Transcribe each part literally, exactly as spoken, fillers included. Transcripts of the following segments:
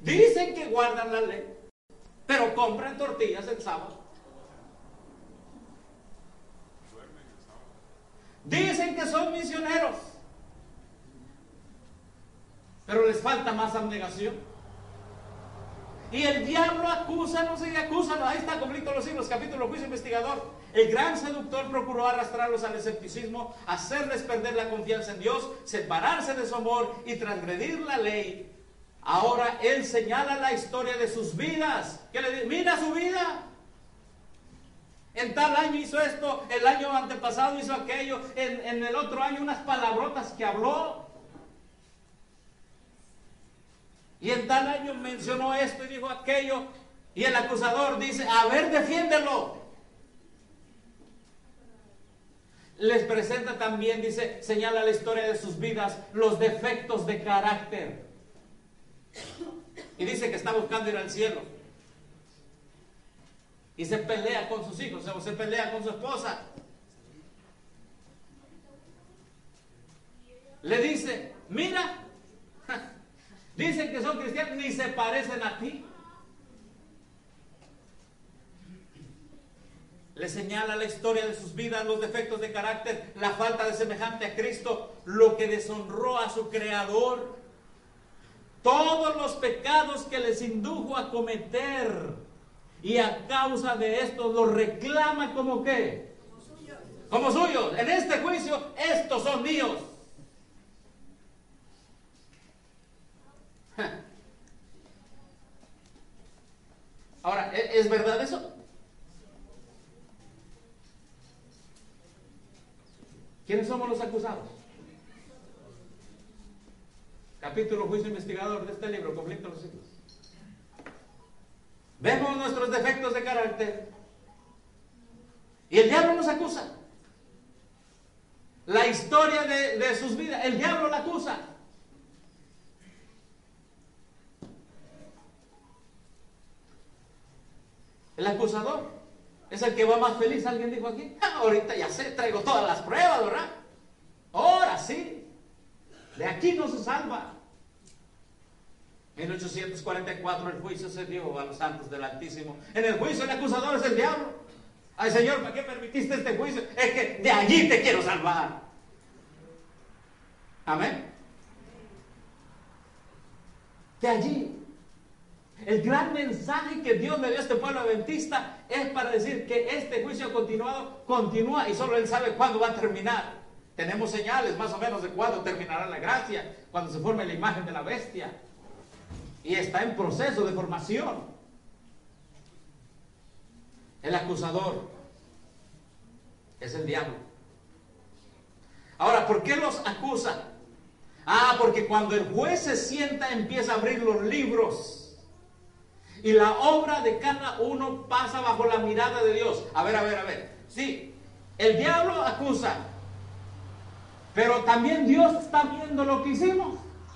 Dicen que guardan la ley, pero compran tortillas el sábado. Dicen que son misioneros, pero les falta más abnegación. Y el diablo acusa, no se acusa, ahí está conflicto de los siglos, capítulo juicio investigador. El gran seductor procuró arrastrarlos al escepticismo, hacerles perder la confianza en Dios, separarse de su amor y transgredir la ley. Ahora él señala la historia de sus vidas. ¿Qué le dice? Mira su vida. En tal año hizo esto, el año antepasado hizo aquello, en, en el otro año unas palabrotas que habló. Y en tal año mencionó esto y dijo aquello. Y el acusador dice, a ver, defiéndelo. Les presenta también, dice, señala la historia de sus vidas, los defectos de carácter. Y dice que está buscando ir al cielo. Y se pelea con sus hijos, o se pelea con su esposa. Le dice, mira, dicen que son cristianos, ni se parecen a ti. Le señala la historia de sus vidas, los defectos de carácter, la falta de semejante a Cristo, lo que deshonró a su Creador, todos los pecados que les indujo a cometer, y a causa de esto los reclama como ¿qué? Como suyos. Como suyos. En este juicio, estos son míos. Ahora, ¿es verdad eso? ¿Quiénes somos los acusados? Capítulo juicio investigador de este libro, conflicto de los siglos. Vemos nuestros defectos de carácter y el diablo nos acusa. La historia de, de sus vidas, el diablo la acusa. El acusador es el que va más feliz. Alguien dijo aquí, ah, ahorita ya sé, traigo todas las pruebas, ¿verdad? Ahora sí, de aquí no se salva. En mil ochocientos cuarenta y cuatro el juicio se dio a los santos del Altísimo. En el juicio el acusador es el diablo. Ay, Señor, ¿para qué permitiste este juicio? Es que de allí te quiero salvar. Amén. De allí. El gran mensaje que Dios le dio a este pueblo adventista es para decir que este juicio continuado continúa y solo Él sabe cuándo va a terminar. Tenemos señales más o menos de cuándo terminará la gracia, cuando se forme la imagen de la bestia. Y está en proceso de formación. El acusador es el diablo. Ahora, ¿por qué los acusa? Ah, porque cuando el juez se sienta empieza a abrir los libros y la obra de cada uno pasa bajo la mirada de Dios. A ver, a ver, a ver. Sí, el diablo acusa, pero también Dios está viendo lo que hicimos.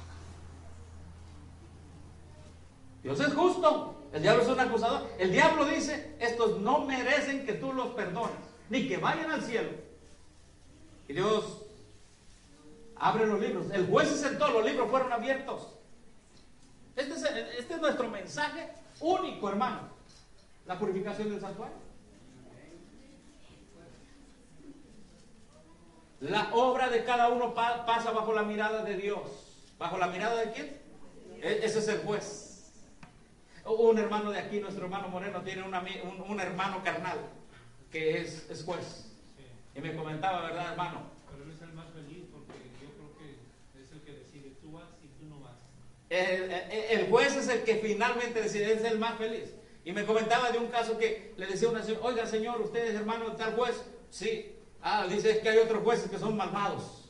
Dios es justo. El diablo es un acusador. El diablo dice, estos no merecen que tú los perdones, ni que vayan al cielo. Y Dios abre los libros. El juez se sentó, los libros fueron abiertos. Este es, este es nuestro mensaje único, hermano. La purificación del santuario. La obra de cada uno pa- pasa bajo la mirada de Dios. ¿Bajo la mirada de quién? E- ese es el juez. Un hermano de aquí, nuestro hermano Moreno, tiene una, un, un hermano carnal que es, es juez. Y me comentaba, ¿verdad, hermano? Pero él es el más feliz porque yo creo que es el que decide, tú vas y tú no vas. El, el, el juez es el que finalmente decide, es el más feliz. Y me comentaba de un caso que le decía a una señora, oiga señor, ¿usted es hermano de tal juez? Sí. Ah, dice, es que hay otros jueces que son malvados.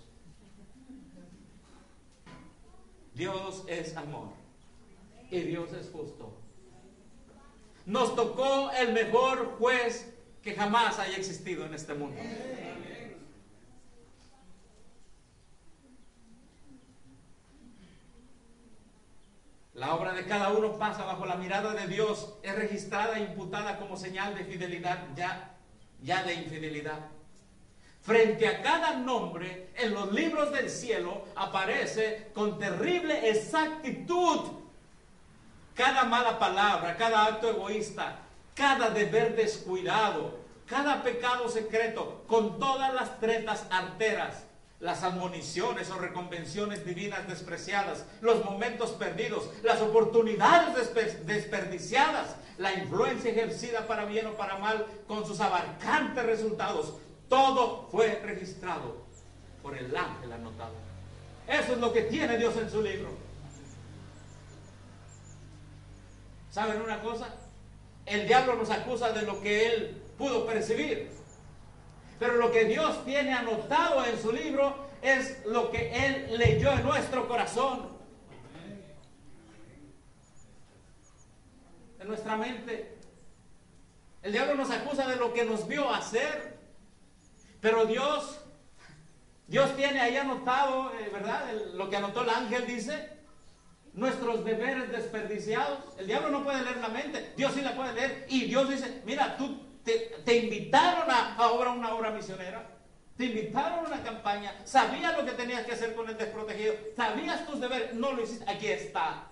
Dios es amor y Dios es justo. Nos tocó el mejor juez que jamás haya existido en este mundo. La obra de cada uno pasa bajo la mirada de Dios, es registrada e imputada como señal de fidelidad, ya, ya de infidelidad. Frente a cada nombre en los libros del cielo aparece con terrible exactitud cada mala palabra, cada acto egoísta, cada deber descuidado, cada pecado secreto, con todas las tretas arteras, las admoniciones o reconvenciones divinas despreciadas, los momentos perdidos, las oportunidades despe- desperdiciadas, la influencia ejercida para bien o para mal, con sus abarcantes resultados, todo fue registrado por el ángel anotado. Eso es lo que tiene Dios en su libro. ¿Saben una cosa? El diablo nos acusa de lo que él pudo percibir, pero lo que Dios tiene anotado en su libro es lo que él leyó en nuestro corazón, en nuestra mente. El diablo nos acusa de lo que nos vio hacer, pero Dios Dios tiene ahí anotado, eh, ¿verdad? El, lo que anotó el ángel dice, nuestros deberes desperdiciados. El diablo no puede leer la mente, Dios sí la puede leer. Y Dios dice, mira, tú te, te invitaron a, a obra, una obra misionera, te invitaron a una campaña, sabías lo que tenías que hacer con el desprotegido, sabías tus deberes, no lo hiciste, aquí está.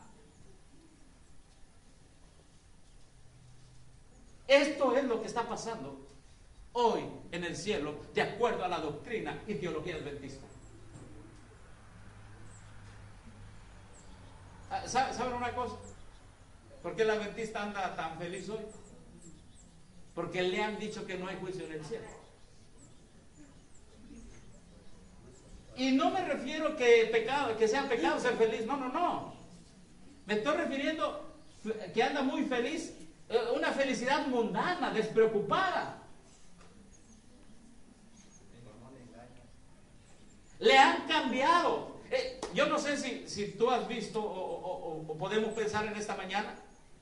Esto es lo que está pasando hoy en el cielo, de acuerdo a la doctrina y teología adventista. ¿Saben una cosa? ¿Por qué el adventista anda tan feliz hoy? Porque le han dicho que no hay juicio en el cielo. Y no me refiero que pecado, que sea pecado ser feliz, no, no, no. Me estoy refiriendo que anda muy feliz, una felicidad mundana, despreocupada. Le han cambiado. Eh, yo no sé si, si tú has visto o, o, o podemos pensar en esta mañana.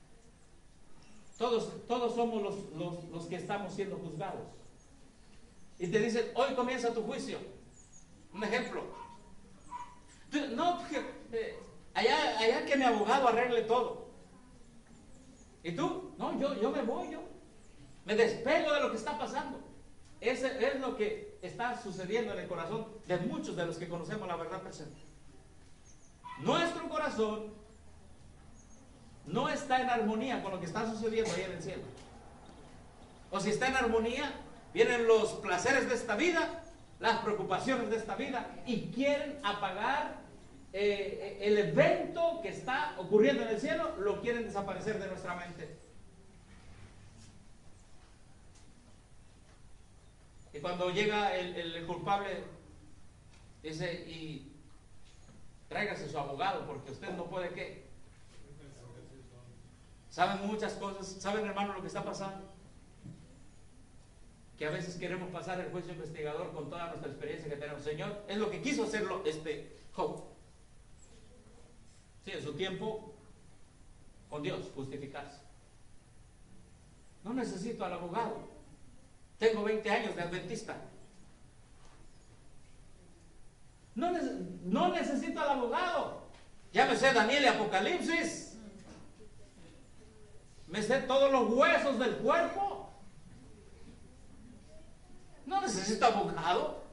Todos, todos somos los, los, los que estamos siendo juzgados. Y te dicen, hoy comienza tu juicio. Un ejemplo. Tú, no, eh, allá, allá que mi abogado arregle todo. ¿Y tú? No, yo, yo me voy, yo. Me despego de lo que está pasando. Ese es lo que está sucediendo en el corazón de muchos de los que conocemos la verdad presente. Nuestro corazón no está en armonía con lo que está sucediendo ahí en el cielo. O si está en armonía, vienen los placeres de esta vida, las preocupaciones de esta vida, y quieren apagar eh, el evento que está ocurriendo en el cielo, lo quieren desaparecer de nuestra mente. Y cuando llega el, el culpable, dice, y tráigase su abogado, porque usted no puede, ¿qué? ¿Saben muchas cosas? ¿Saben, hermano, lo que está pasando? Que a veces queremos pasar el juicio investigador con toda nuestra experiencia que tenemos. Señor, es lo que quiso hacerlo este Job. Sí, en su tiempo, con Dios, justificarse. No necesito al abogado. Tengo veinte años de adventista. No, no necesito al abogado. Ya me sé Daniel y Apocalipsis. Me sé todos los huesos del cuerpo. No necesito abogado.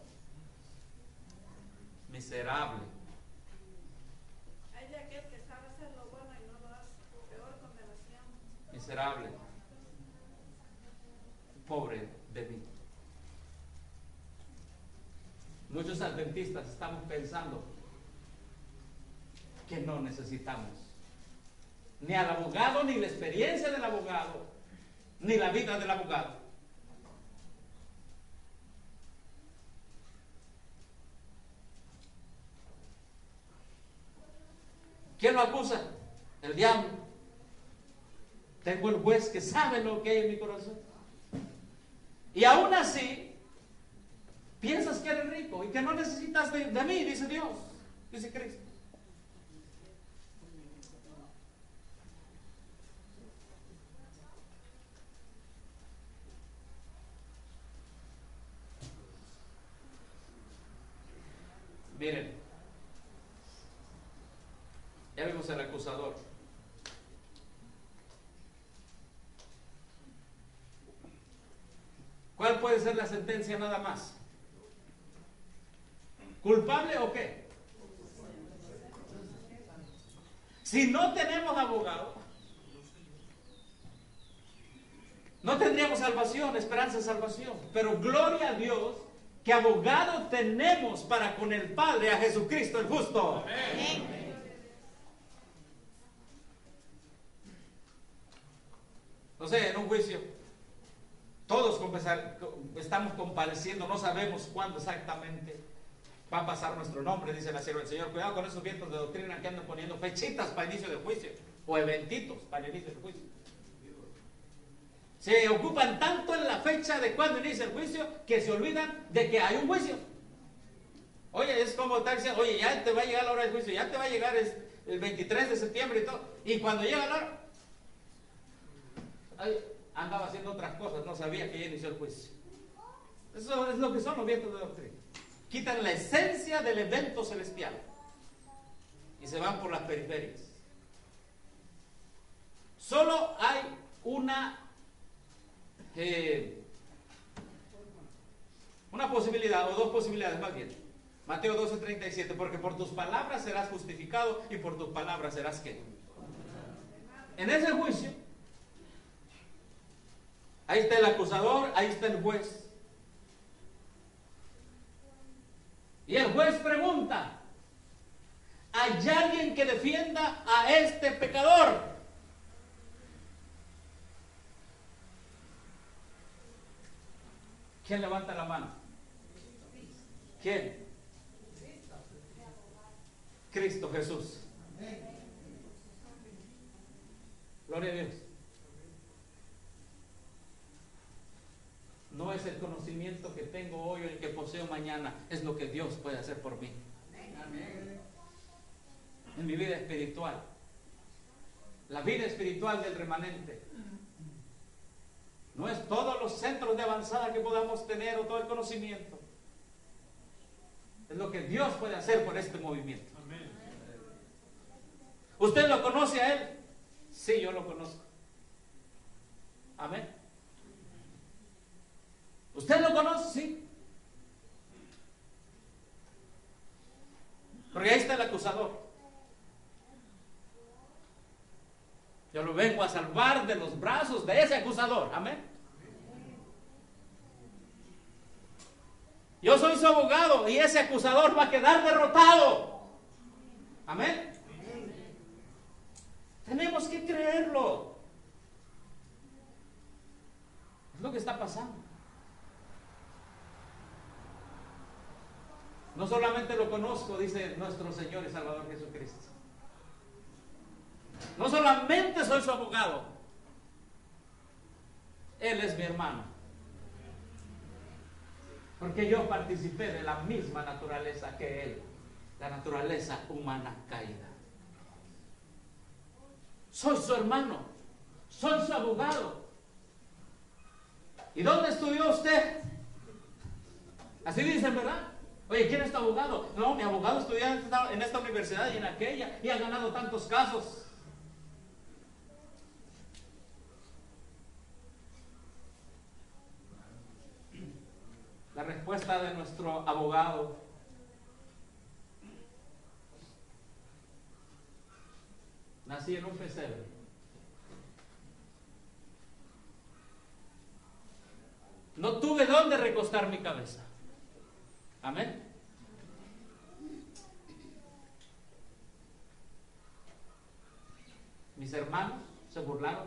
Miserable. Hay de aquel que sabe hacer lo bueno y no lo hace. Peor condenación. Miserable. Pobre de mí. Muchos adventistas estamos pensando que no necesitamos ni al abogado, ni la experiencia del abogado, ni la vida del abogado. ¿Quién lo acusa? El diablo. Tengo el juez que sabe lo que hay en mi corazón. Y aún así, piensas que eres rico y que no necesitas de, de mí, dice Dios, dice Cristo. Miren, ya vimos el acusador. ¿Cuál puede ser la sentencia nada más? ¿Culpable o qué? Si no tenemos abogado, No tendríamos salvación, esperanza de salvación. Pero gloria a Dios que abogado tenemos para con el Padre, a Jesucristo el justo. Amén. No sé, en un juicio, todos confesar, estamos compareciendo, no sabemos cuándo exactamente va a pasar nuestro nombre, dice la sierva del Señor. Cuidado con esos vientos de doctrina que andan poniendo fechitas para el inicio del juicio, o eventitos para el inicio del juicio. Se ocupan tanto en la fecha de cuando inicia el juicio que se olvidan de que hay un juicio. Oye, es como tal, diciendo, oye, ya te va a llegar la hora del juicio, ya te va a llegar el veintitrés de septiembre y todo. Y cuando llega la hora, ay, andaba haciendo otras cosas, no sabía que ya inició el juicio. Eso es lo que son los vientos de doctrina. Quitan la esencia del evento celestial y se van por las periferias. Solo hay una eh, una posibilidad, o dos posibilidades más bien. Mateo doce, treinta y siete, porque por tus palabras serás justificado y por tus palabras serás ¿qué? En ese juicio, ahí está el acusador, ahí está el juez. Y el juez pregunta, ¿hay alguien que defienda a este pecador? ¿Quién levanta la mano? ¿Quién? Cristo Jesús. Gloria a Dios. No es el conocimiento que tengo hoy o el que poseo mañana, es lo que Dios puede hacer por mí. En mi vida espiritual, la vida espiritual del remanente, no es todos los centros de avanzada que podamos tener o todo el conocimiento, es lo que Dios puede hacer por este movimiento. Amén. ¿Usted lo conoce a Él? Sí, yo lo conozco. Amén. ¿Usted lo conoce? Sí. Porque ahí está el acusador. Yo lo vengo a salvar de los brazos de ese acusador. Amén. Yo soy su abogado y ese acusador va a quedar derrotado. Amén. Tenemos que creerlo. Es lo que está pasando. No solamente lo conozco, dice nuestro Señor y Salvador Jesucristo. No solamente soy su abogado, Él es mi hermano. Porque yo participé de la misma naturaleza que Él, la naturaleza humana caída. Soy su hermano, soy su abogado. ¿Y dónde estudió usted? Así dicen, ¿verdad? Oye, ¿quién es tu abogado? No, mi abogado estudió en esta, en esta universidad y en aquella y ha ganado tantos casos. La respuesta de nuestro abogado nací en un pesebre. No tuve dónde recostar mi cabeza. Amén. Mis hermanos se burlaron.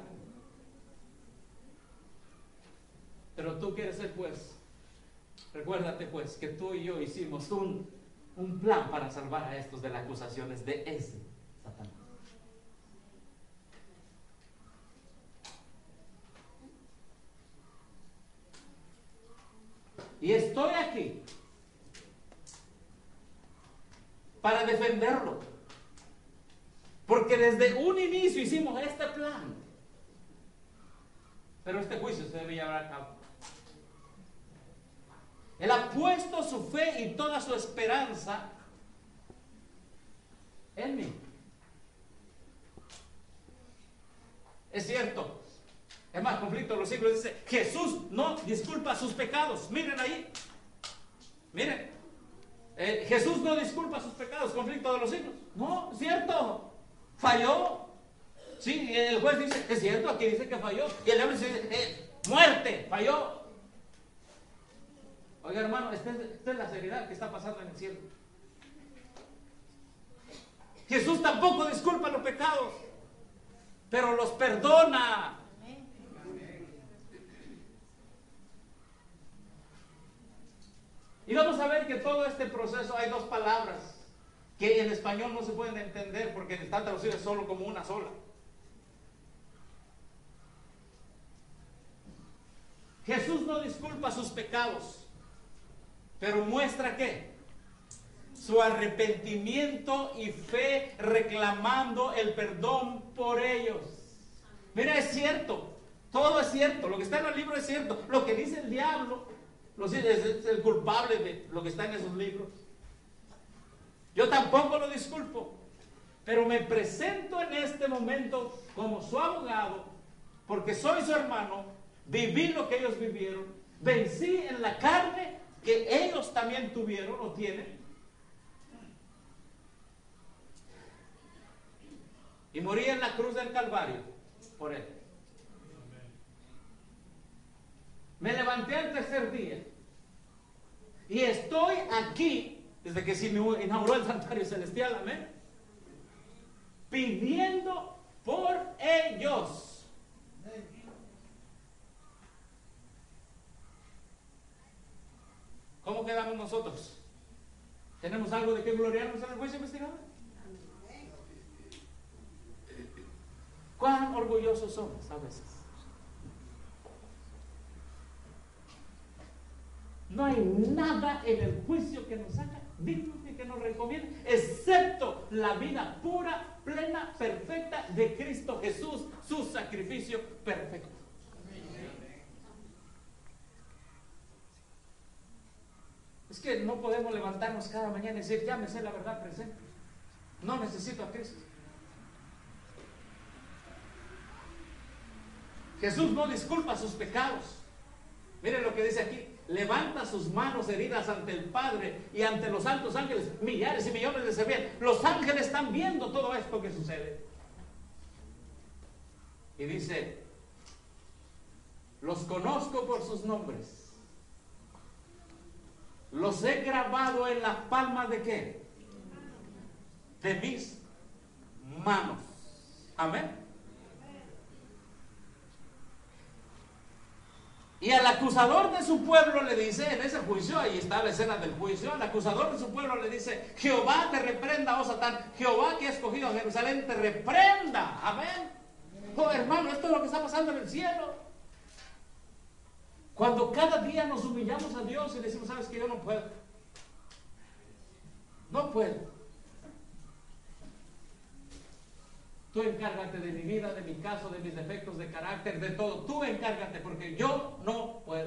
Pero tú quieres ser juez. Recuérdate pues que tú y yo hicimos un, un plan para salvar a estos de las acusaciones de ese Satanás. Y estoy aquí para defenderlo. Porque desde un inicio hicimos este plan. Pero este juicio se debe llevar a cabo. Él ha puesto su fe y toda su esperanza en mí. Es cierto. Es más, Conflicto de los Siglos dice, Jesús no disculpa sus pecados. Miren ahí. Miren. Eh, Jesús no disculpa sus pecados. Conflicto de los Siglos. No, es cierto. Falló. Sí, el juez dice, es cierto, aquí dice que falló. Y el diablo dice, eh, muerte, falló. Oiga, hermano, esta es, esta es la seriedad que está pasando en el cielo. Jesús tampoco disculpa los pecados, pero los perdona. Y vamos a ver que todo este proceso hay dos palabras que en español no se pueden entender porque están traducidas solo como una sola. Jesús no disculpa sus pecados, pero muestra ¿qué? Su arrepentimiento y fe reclamando el perdón por ellos. Mira, es cierto, todo es cierto, lo que está en el libro es cierto, lo que dice el diablo es el culpable de lo que está en esos libros. Yo tampoco lo disculpo, pero me presento en este momento como su abogado, porque soy su hermano, viví lo que ellos vivieron, vencí en la carne que ellos también tuvieron o tienen, y morí en la cruz del Calvario por él. Me levanté al tercer día y estoy aquí desde que se inauguró el santuario celestial, amén, pidiendo por ellos. ¿Cómo quedamos nosotros? ¿Tenemos algo de qué gloriarnos en el juicio investigador? ¿Cuán orgullosos somos a veces? No hay nada en el juicio que nos haga dignos ni que nos recomiende, excepto la vida pura, plena, perfecta de Cristo Jesús, su sacrificio perfecto. Es que no podemos levantarnos cada mañana y decir, ya me sé la verdad presente. No necesito a Cristo. Jesús no disculpa sus pecados. Miren lo que dice aquí. Levanta sus manos heridas ante el Padre y ante los santos ángeles. Millares y millones de servían. Los ángeles están viendo todo esto que sucede. Y dice, los conozco por sus nombres. Los he grabado en las palmas de ¿qué? De mis manos. Amén. Y al acusador de su pueblo le dice, en ese juicio, ahí está la escena del juicio, al acusador de su pueblo le dice, Jehová te reprenda, oh Satán, Jehová que ha escogido a Jerusalén te reprenda. Amén. Oh hermano, esto es lo que está pasando en el cielo. Cuando cada día nos humillamos a Dios y decimos, sabes que yo no puedo. No puedo. Tú encárgate de mi vida, de mi caso, de mis defectos de carácter, de todo. Tú encárgate porque yo no puedo.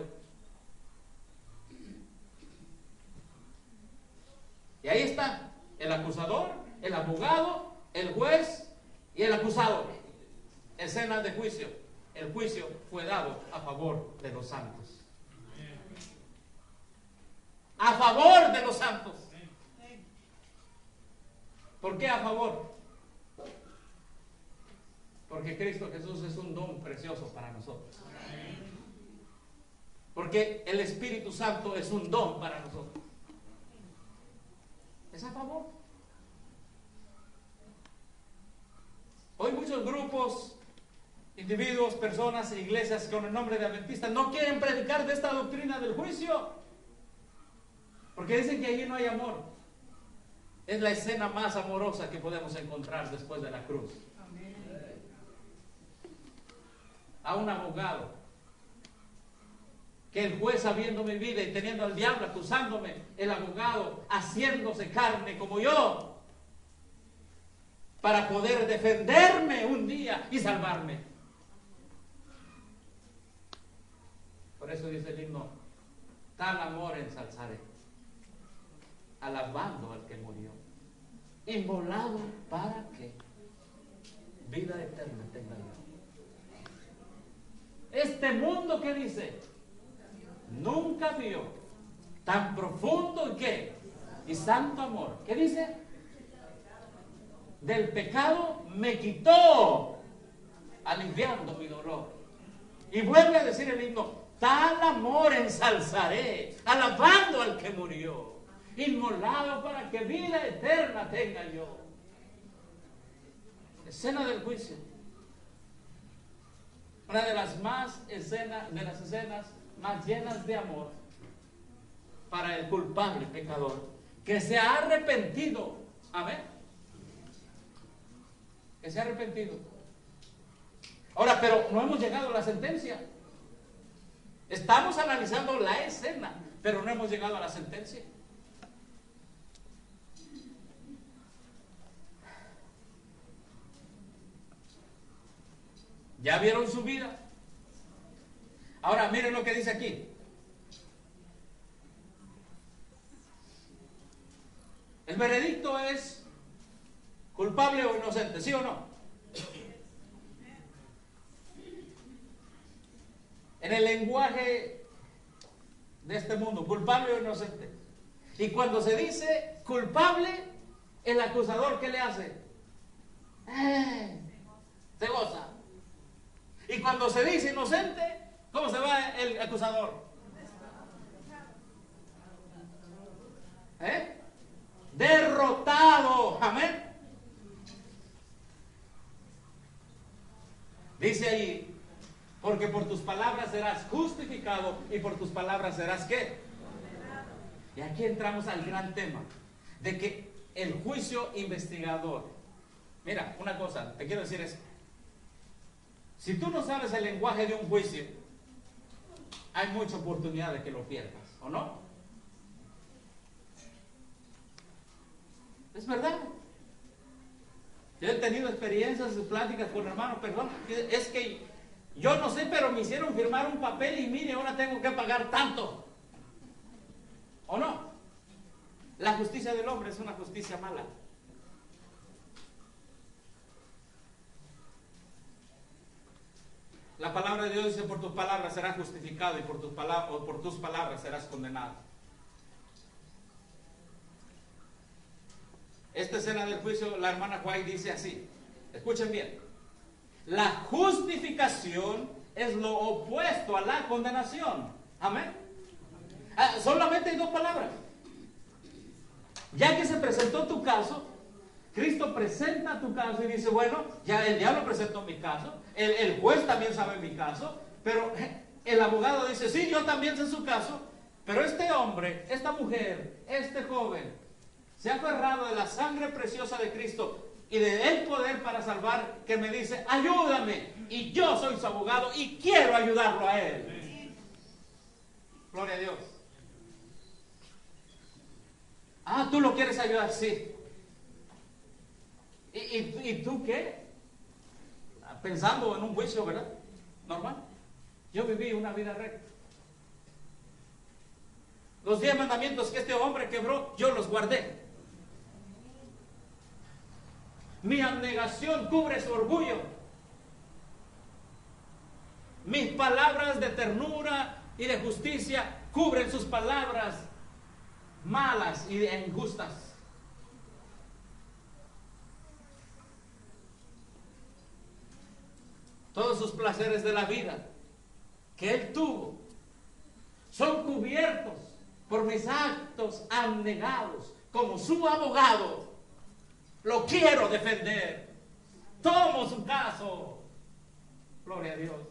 Y ahí está el acusador, el abogado, el juez y el acusado. Escena de juicio. El juicio fue dado a favor de los santos. A favor de los santos. ¿Por qué a favor? Porque Cristo Jesús es un don precioso para nosotros. Porque el Espíritu Santo es un don para nosotros. Es a favor. Hoy muchos grupos, individuos, personas e iglesias con el nombre de adventistas no quieren predicar de esta doctrina del juicio. Porque dicen que allí no hay amor. Es la escena más amorosa que podemos encontrar después de la cruz. A un abogado que el juez habiendo mi vida y teniendo al diablo acusándome, el abogado haciéndose carne como yo para poder defenderme un día y salvarme. Por eso dice el himno, tal amor ensalzaré, alabando al que murió, inmolado para que vida eterna tenga yo. Este mundo que dice, nunca vio tan profundo y qué, y santo amor. ¿Qué dice? Del pecado me quitó, aliviando mi dolor. Y vuelve a decir el himno, tal amor ensalzaré, alabando al que murió, inmolado para que vida eterna tenga yo. Escena del juicio. Una de las más escenas, de las escenas más llenas de amor para el culpable pecador que se ha arrepentido. Amén. Que se ha arrepentido. Ahora, pero no hemos llegado a la sentencia. Estamos analizando la escena, pero no hemos llegado a la sentencia. ¿Ya vieron su vida? Ahora miren lo que dice aquí. El veredicto es culpable o inocente, ¿sí o no? En el lenguaje de este mundo, culpable o inocente. Y cuando se dice culpable, el acusador, ¿qué le hace? Eh, se goza. Y cuando se dice inocente, ¿cómo se va el acusador? ¿Eh? Derrotado. Amén. Dice ahí, porque por tus palabras serás justificado y por tus palabras serás ¿qué? Y aquí entramos al gran tema de que el juicio investigador. Mira, una cosa, te quiero decir es, si tú no sabes el lenguaje de un juicio, hay mucha oportunidad de que lo pierdas, ¿o no? Es verdad. Yo he tenido experiencias, pláticas con hermanos, perdón, es que yo no sé, pero me hicieron firmar un papel y mire, ahora tengo que pagar tanto. ¿O no? La justicia del hombre es una justicia mala. La palabra de Dios dice, por tus palabras serás justificado y por tus palabras, o por tus palabras serás condenado. Esta escena del juicio, la hermana White dice así, escuchen bien, la justificación es lo opuesto a la condenación. Amén. Ah, solamente hay dos palabras. Ya que se presentó tu caso, Cristo presenta tu caso y dice, bueno, ya el diablo presentó mi caso, el, el juez también sabe mi caso, pero el abogado dice, sí, yo también sé su caso, pero este hombre, esta mujer, este joven, se ha aferrado de la sangre preciosa de Cristo y de el poder para salvar, que me dice, ayúdame, y yo soy su abogado y quiero ayudarlo a él. Gloria a Dios. Ah, ¿tú lo quieres ayudar? Sí. ¿Y, y, y tú qué? Pensando en un juicio, ¿verdad? Normal. Yo viví una vida recta. Los diez mandamientos que este hombre quebró, yo los guardé. Mi abnegación cubre su orgullo. Mis palabras de ternura y de justicia cubren sus palabras malas y injustas. Todos sus placeres de la vida que él tuvo son cubiertos por mis actos abnegados. Como su abogado, lo quiero defender. Tomo su caso. Gloria a Dios.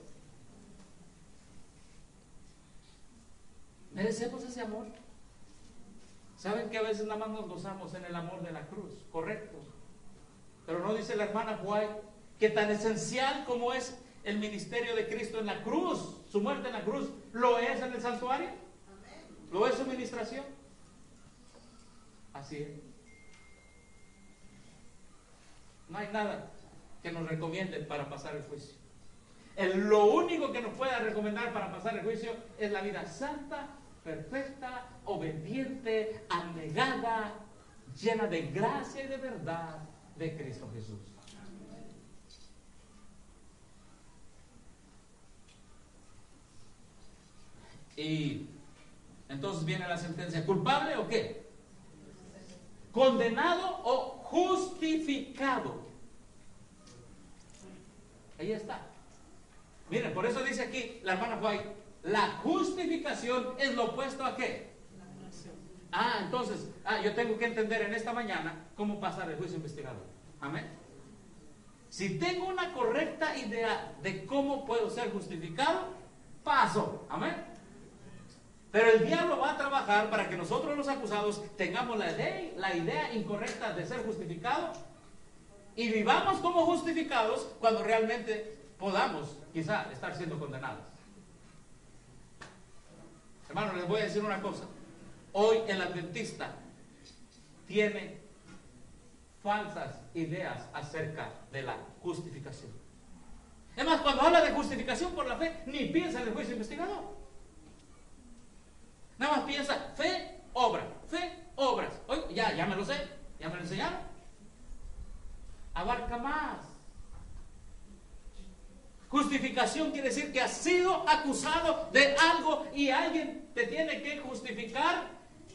¿Merecemos ese amor? ¿Saben que a veces nada más nos gozamos en el amor de la cruz? Correcto. Pero no dice la hermana White que tan esencial como es el ministerio de Cristo en la cruz, su muerte en la cruz, lo es en el santuario. ¿Lo es su ministración? Así es. No hay nada que nos recomiende para pasar el juicio. El, lo único que nos pueda recomendar para pasar el juicio es la vida santa, perfecta, obediente, abnegada, llena de gracia y de verdad de Cristo Jesús. Y entonces viene la sentencia, ¿culpable o qué? ¿Condenado o justificado? Ahí está. Miren, por eso dice aquí la hermana White, la justificación es lo opuesto a ¿qué? Ah, entonces, ah, yo tengo que entender en esta mañana cómo pasar el juicio investigador. Amén. Si tengo una correcta idea de cómo puedo ser justificado, paso. Amén. Pero el diablo va a trabajar para que nosotros los acusados tengamos la idea, la idea incorrecta de ser justificados y vivamos como justificados cuando realmente podamos quizá estar siendo condenados. Hermano, les voy a decir una cosa. Hoy el adventista tiene falsas ideas acerca de la justificación. Es más, cuando habla de justificación por la fe, ni piensa en el juicio investigador. Nada más piensa fe, obra, fe, obras. Oye, ya, ya me lo sé, ya me lo enseñaron. Abarca más. Justificación quiere decir que has sido acusado de algo y alguien te tiene que justificar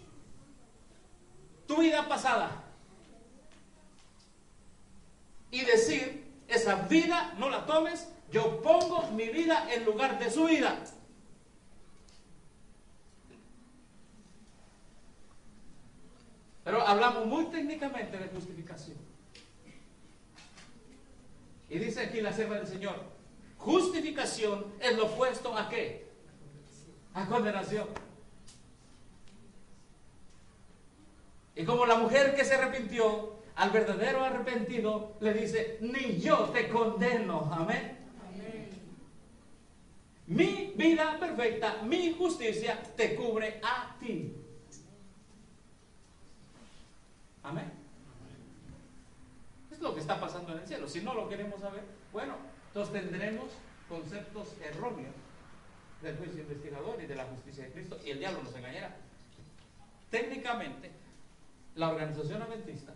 tu vida pasada. Y decir, esa vida no la tomes, yo pongo mi vida en lugar de su vida. Pero hablamos muy técnicamente de justificación. Y dice aquí la sierva del Señor, justificación es lo opuesto a ¿qué? A condenación. Y como la mujer que se arrepintió, al verdadero arrepentido le dice, ni yo te condeno. Amén. Amén. Mi vida perfecta, mi justicia te cubre a ti. Amén. Es lo que está pasando en el cielo. Si no lo queremos saber, bueno, entonces tendremos conceptos erróneos del juicio investigador y de la justicia de Cristo, y el diablo nos engañará. Técnicamente, la organización adventista,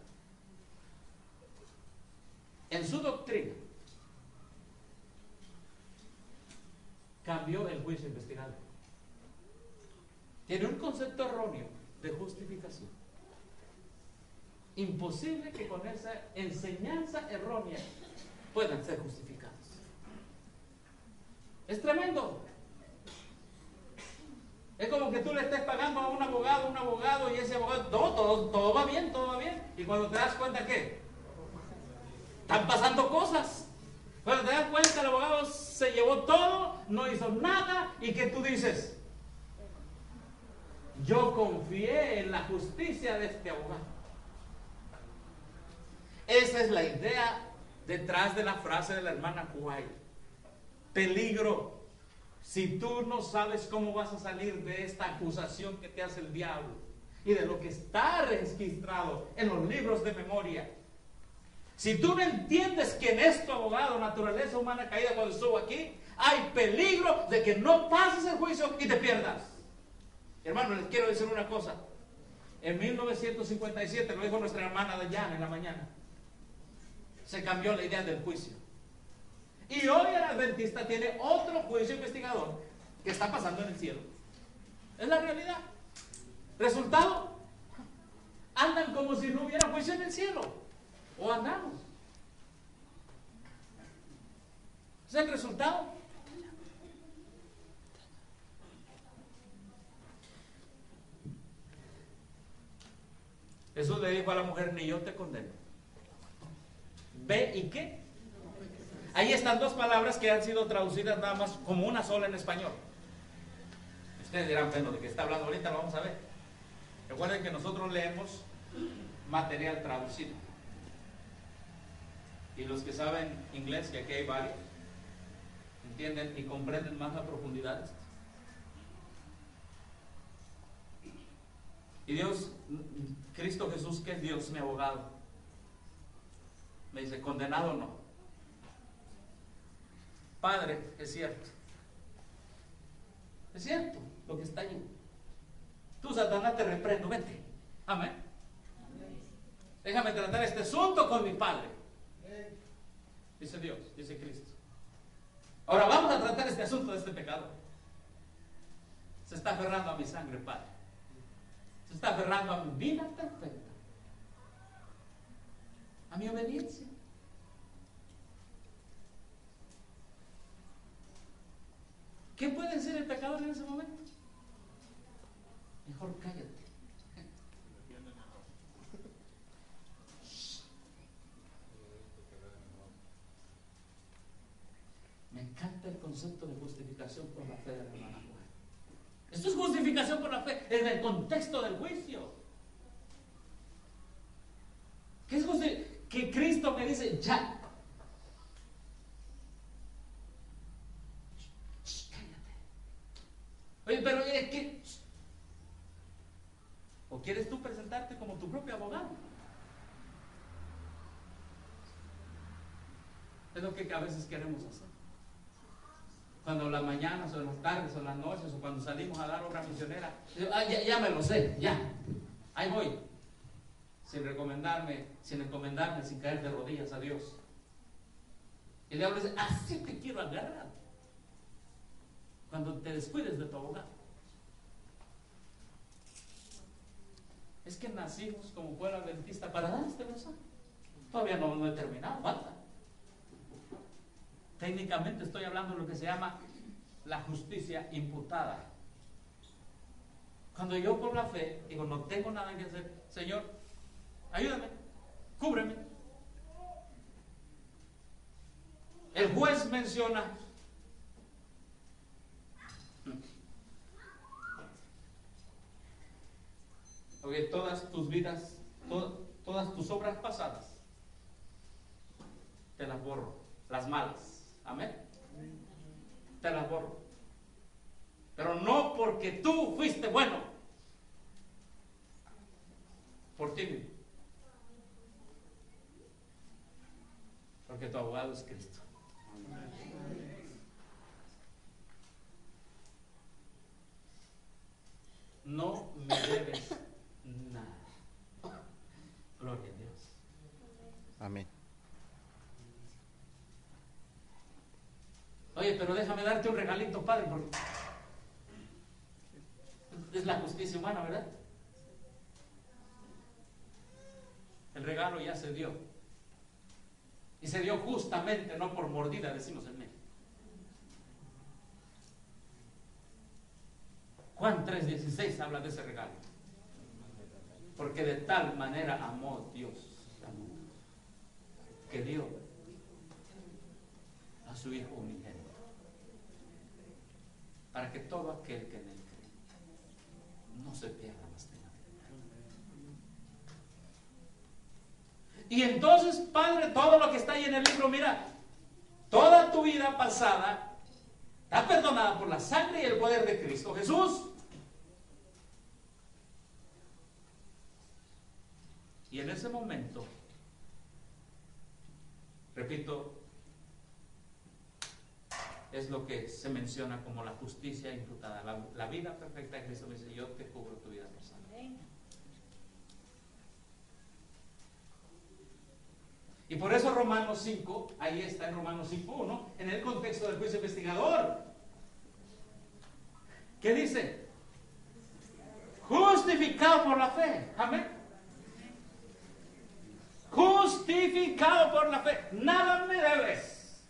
en su doctrina, cambió el juicio investigador. Tiene un concepto erróneo de justificación. Imposible que con esa enseñanza errónea puedan ser justificados. Es tremendo. Es como que tú le estés pagando a un abogado, un abogado, y ese abogado, todo, todo, todo va bien, todo va bien. Y cuando te das cuenta que están pasando cosas, cuando te das cuenta el abogado se llevó todo, no hizo nada, y que tú dices, yo confié en la justicia de este abogado. Esa es la idea detrás de la frase de la hermana White. Peligro. Si tú no sabes cómo vas a salir de esta acusación que te hace el diablo y de lo que está registrado en los libros de memoria, si tú no entiendes quién es tu abogado, naturaleza humana caída cuando estuvo aquí, hay peligro de que no pases el juicio y te pierdas. Hermano, les quiero decir una cosa. En mil novecientos cincuenta y siete, lo dijo nuestra hermana Dayana en la mañana, se cambió la idea del juicio. Y hoy el adventista tiene otro juicio investigador que está pasando en el cielo. Es la realidad. Resultado, andan como si no hubiera juicio en el cielo. O andamos. ¿Es el resultado? Jesús le dijo a la mujer, ni yo te condeno. ¿Ve y qué? Ahí están dos palabras que han sido traducidas nada más como una sola en español. Ustedes dirán, bueno, ¿de qué está hablando ahorita? Lo vamos a ver. Recuerden que nosotros leemos material traducido. Y los que saben inglés, que aquí hay varios, entienden y comprenden más la profundidad. Y Dios, Cristo Jesús, que es Dios, mi abogado, me dice, condenado o no. Padre, es cierto. Es cierto lo que está allí. Tú, Satanás, te reprendo, vente. Amén. Déjame tratar este asunto con mi Padre. Dice Dios, dice Cristo. Ahora vamos a tratar este asunto de este pecado. Se está aferrando a mi sangre, Padre. Se está aferrando a mi vida perfecta. A mi obediencia. ¿Qué puede decir el pecador en ese momento? Mejor cállate. Me encanta el concepto de justificación por la fe de la hermana Juan. Esto es justificación por la fe en el contexto del juicio. ¿Qué es justificación? Que Cristo me dice, ya. Shh, cállate. Oye, pero es que... Shh. ¿O quieres tú presentarte como tu propio abogado? Es lo que a veces queremos hacer. Cuando las mañanas o las tardes o las noches o cuando salimos a dar obra misionera, digo, ah, ya, ya me lo sé, ya, ahí voy. Sin recomendarme, sin encomendarme, sin caer de rodillas a Dios. Y el diablo dice, así te quiero agarrar. Cuando te descuides de tu abogado. Es que nacimos como pueblo adventista para dar este mensaje. Todavía no, no he terminado, falta. Técnicamente estoy hablando de lo que se llama la justicia imputada. Cuando yo por la fe digo, no tengo nada que hacer, Señor, ayúdame, cúbreme. El juez menciona, oye, todas tus vidas, to, todas tus obras pasadas, te las borro, las malas. Amén. Te las borro. Pero no porque tú fuiste bueno. Por ti mismo. Porque tu abogado es Cristo. No me debes nada. Gloria a Dios. Amén. Oye, pero déjame darte un regalito, Padre, porque es la justicia humana, ¿verdad? El regalo ya se dio. Y se dio justamente, no por mordida, decimos en México. Juan tres dieciséis habla de ese regalo. Porque de tal manera amó Dios al mundo, que dio a su Hijo unigénito, para que todo aquel que en él cree no se pierda, más tenga vida. Y entonces, Padre, todo lo que está ahí en el libro, mira, toda tu vida pasada está perdonada por la sangre y el poder de Cristo Jesús. Y en ese momento, repito, es lo que se menciona como la justicia imputada, la, la vida perfecta de Cristo. Me dice, yo te cubro tu vida pasada. Y por eso Romanos cinco, ahí está en Romanos cinco uno, en el contexto del juicio investigador. ¿Qué dice? Justificado por la fe. Amén. Justificado por la fe. Nada me debes.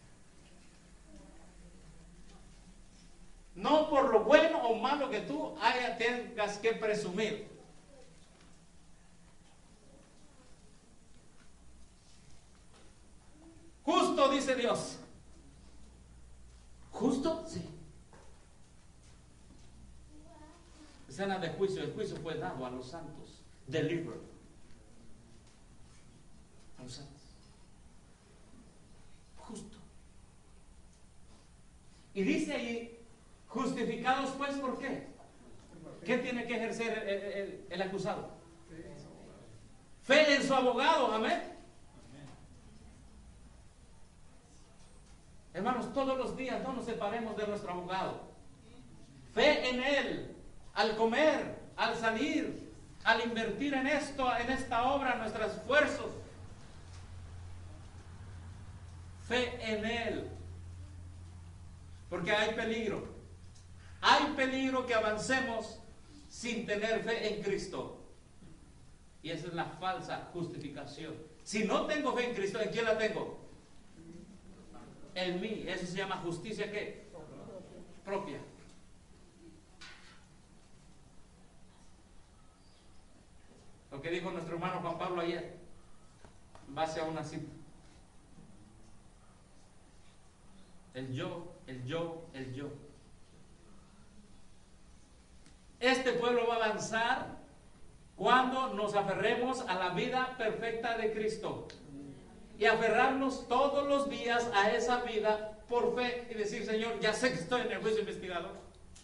No por lo bueno o malo que tú haya, tengas que presumir. Justo, dice Dios. ¿Justo? Sí. Escena de juicio. El juicio fue dado a los santos. Delivered. A los santos. Justo. Y dice ahí, justificados pues, ¿por qué? ¿Qué tiene que ejercer el, el, el acusado? Fe en su abogado, amén. Hermanos, todos los días no nos separemos de nuestro abogado. Fe en él, al comer, al salir, al invertir en esto, en esta obra, nuestros esfuerzos. Fe en él. Porque hay peligro. Hay peligro que avancemos sin tener fe en Cristo. Y esa es la falsa justificación. Si no tengo fe en Cristo, ¿en quién la tengo? En mí. Eso se llama justicia, ¿qué? propia. Lo que dijo nuestro hermano Juan Pablo ayer, en base a una cita. El yo, el yo, el yo. Este pueblo va a avanzar cuando nos aferremos a la vida perfecta de Cristo. Y aferrarnos todos los días a esa vida por fe y decir, Señor, ya sé que estoy en el juicio investigador,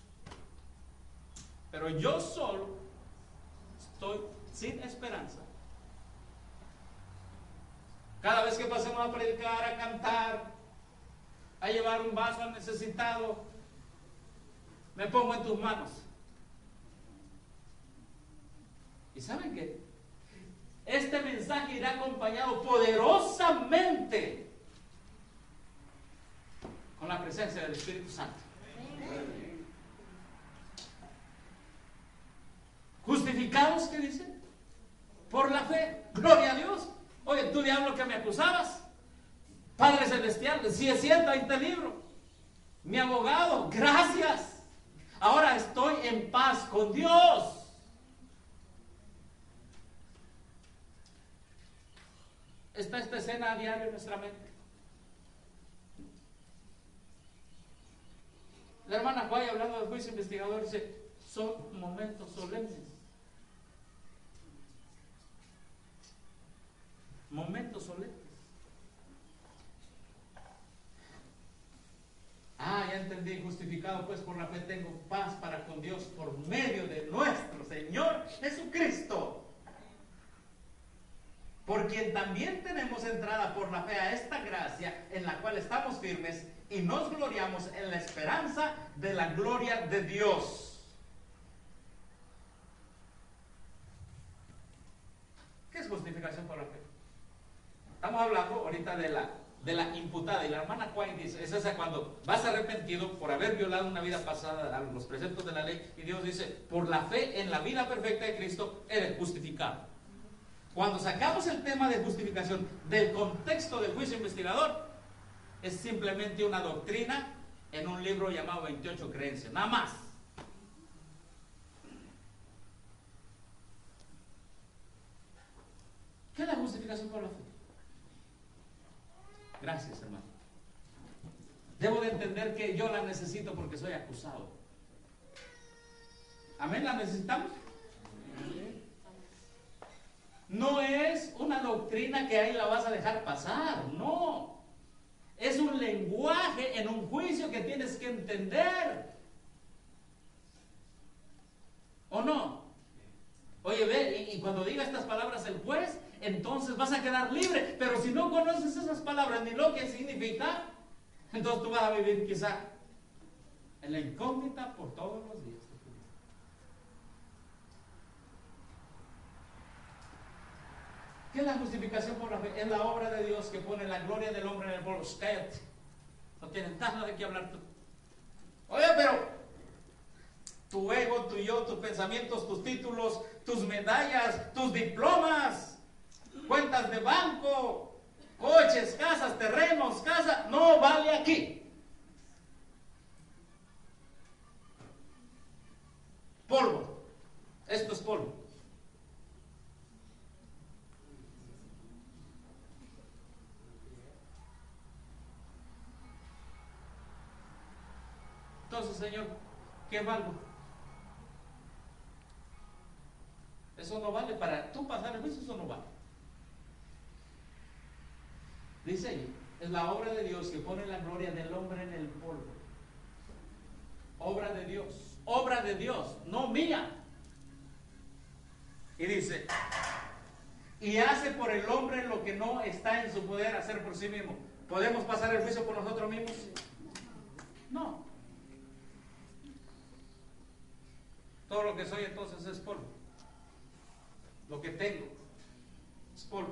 pero yo solo estoy sin esperanza. Cada vez que pasemos a predicar, a cantar, a llevar un vaso al necesitado, me pongo en tus manos. ¿Y saben qué? Este mensaje irá acompañado poderosamente con la presencia del Espíritu Santo. ¿Justificados qué dice? Por la fe. Gloria a Dios. Oye, tú diablo que me acusabas, Padre Celestial, si es cierto, ahí está el libro. Mi abogado, gracias. Ahora estoy en paz con Dios. Está esta escena a diario en nuestra mente. La hermana Juay, hablando del juicio investigador, dice, son momentos solemnes. Momentos solemnes. Ah, ya entendí, justificado pues por la fe tengo paz para con Dios por medio de nuestro Señor Jesucristo, por quien también tenemos entrada por la fe a esta gracia en la cual estamos firmes y nos gloriamos en la esperanza de la gloria de Dios. ¿Qué es justificación por la fe? Estamos hablando ahorita de la, de la imputada, y la hermana Juan dice, es esa cuando vas arrepentido por haber violado una vida pasada a los preceptos de la ley, y Dios dice, por la fe en la vida perfecta de Cristo, eres justificado. Cuando sacamos el tema de justificación del contexto del juicio investigador, es simplemente una doctrina en un libro llamado veintiocho creencias, nada más. ¿Qué es la justificación por la fe? Gracias, hermano. Debo de entender que yo la necesito porque soy acusado. ¿Amén? ¿La necesitamos? No es una doctrina que ahí la vas a dejar pasar, no. Es un lenguaje en un juicio que tienes que entender. ¿O no? Oye, ve, y, y cuando diga estas palabras el juez, entonces vas a quedar libre. Pero si no conoces esas palabras ni lo que significa, entonces tú vas a vivir quizá en la incógnita por todos los días. ¿Qué es la justificación por la fe? Es la obra de Dios que pone la gloria del hombre en el pueblo. Cállate. No tienes nada de qué hablar tú. Oye, pero tu ego, tu yo, tus pensamientos, tus títulos, tus medallas, tus diplomas, cuentas de banco, coches, casas, terrenos, casa, no vale aquí. Polvo. Esto es polvo. Entonces, Señor, ¿qué valgo? Eso no vale para tú pasar el juicio, eso no vale. Dice ahí, es la obra de Dios que pone la gloria del hombre en el polvo. Obra de Dios, obra de Dios, no mía. Y dice, y hace por el hombre lo que no está en su poder hacer por sí mismo. ¿Podemos pasar el juicio por nosotros mismos? No. Todo lo que soy entonces es polvo. Lo que tengo es polvo.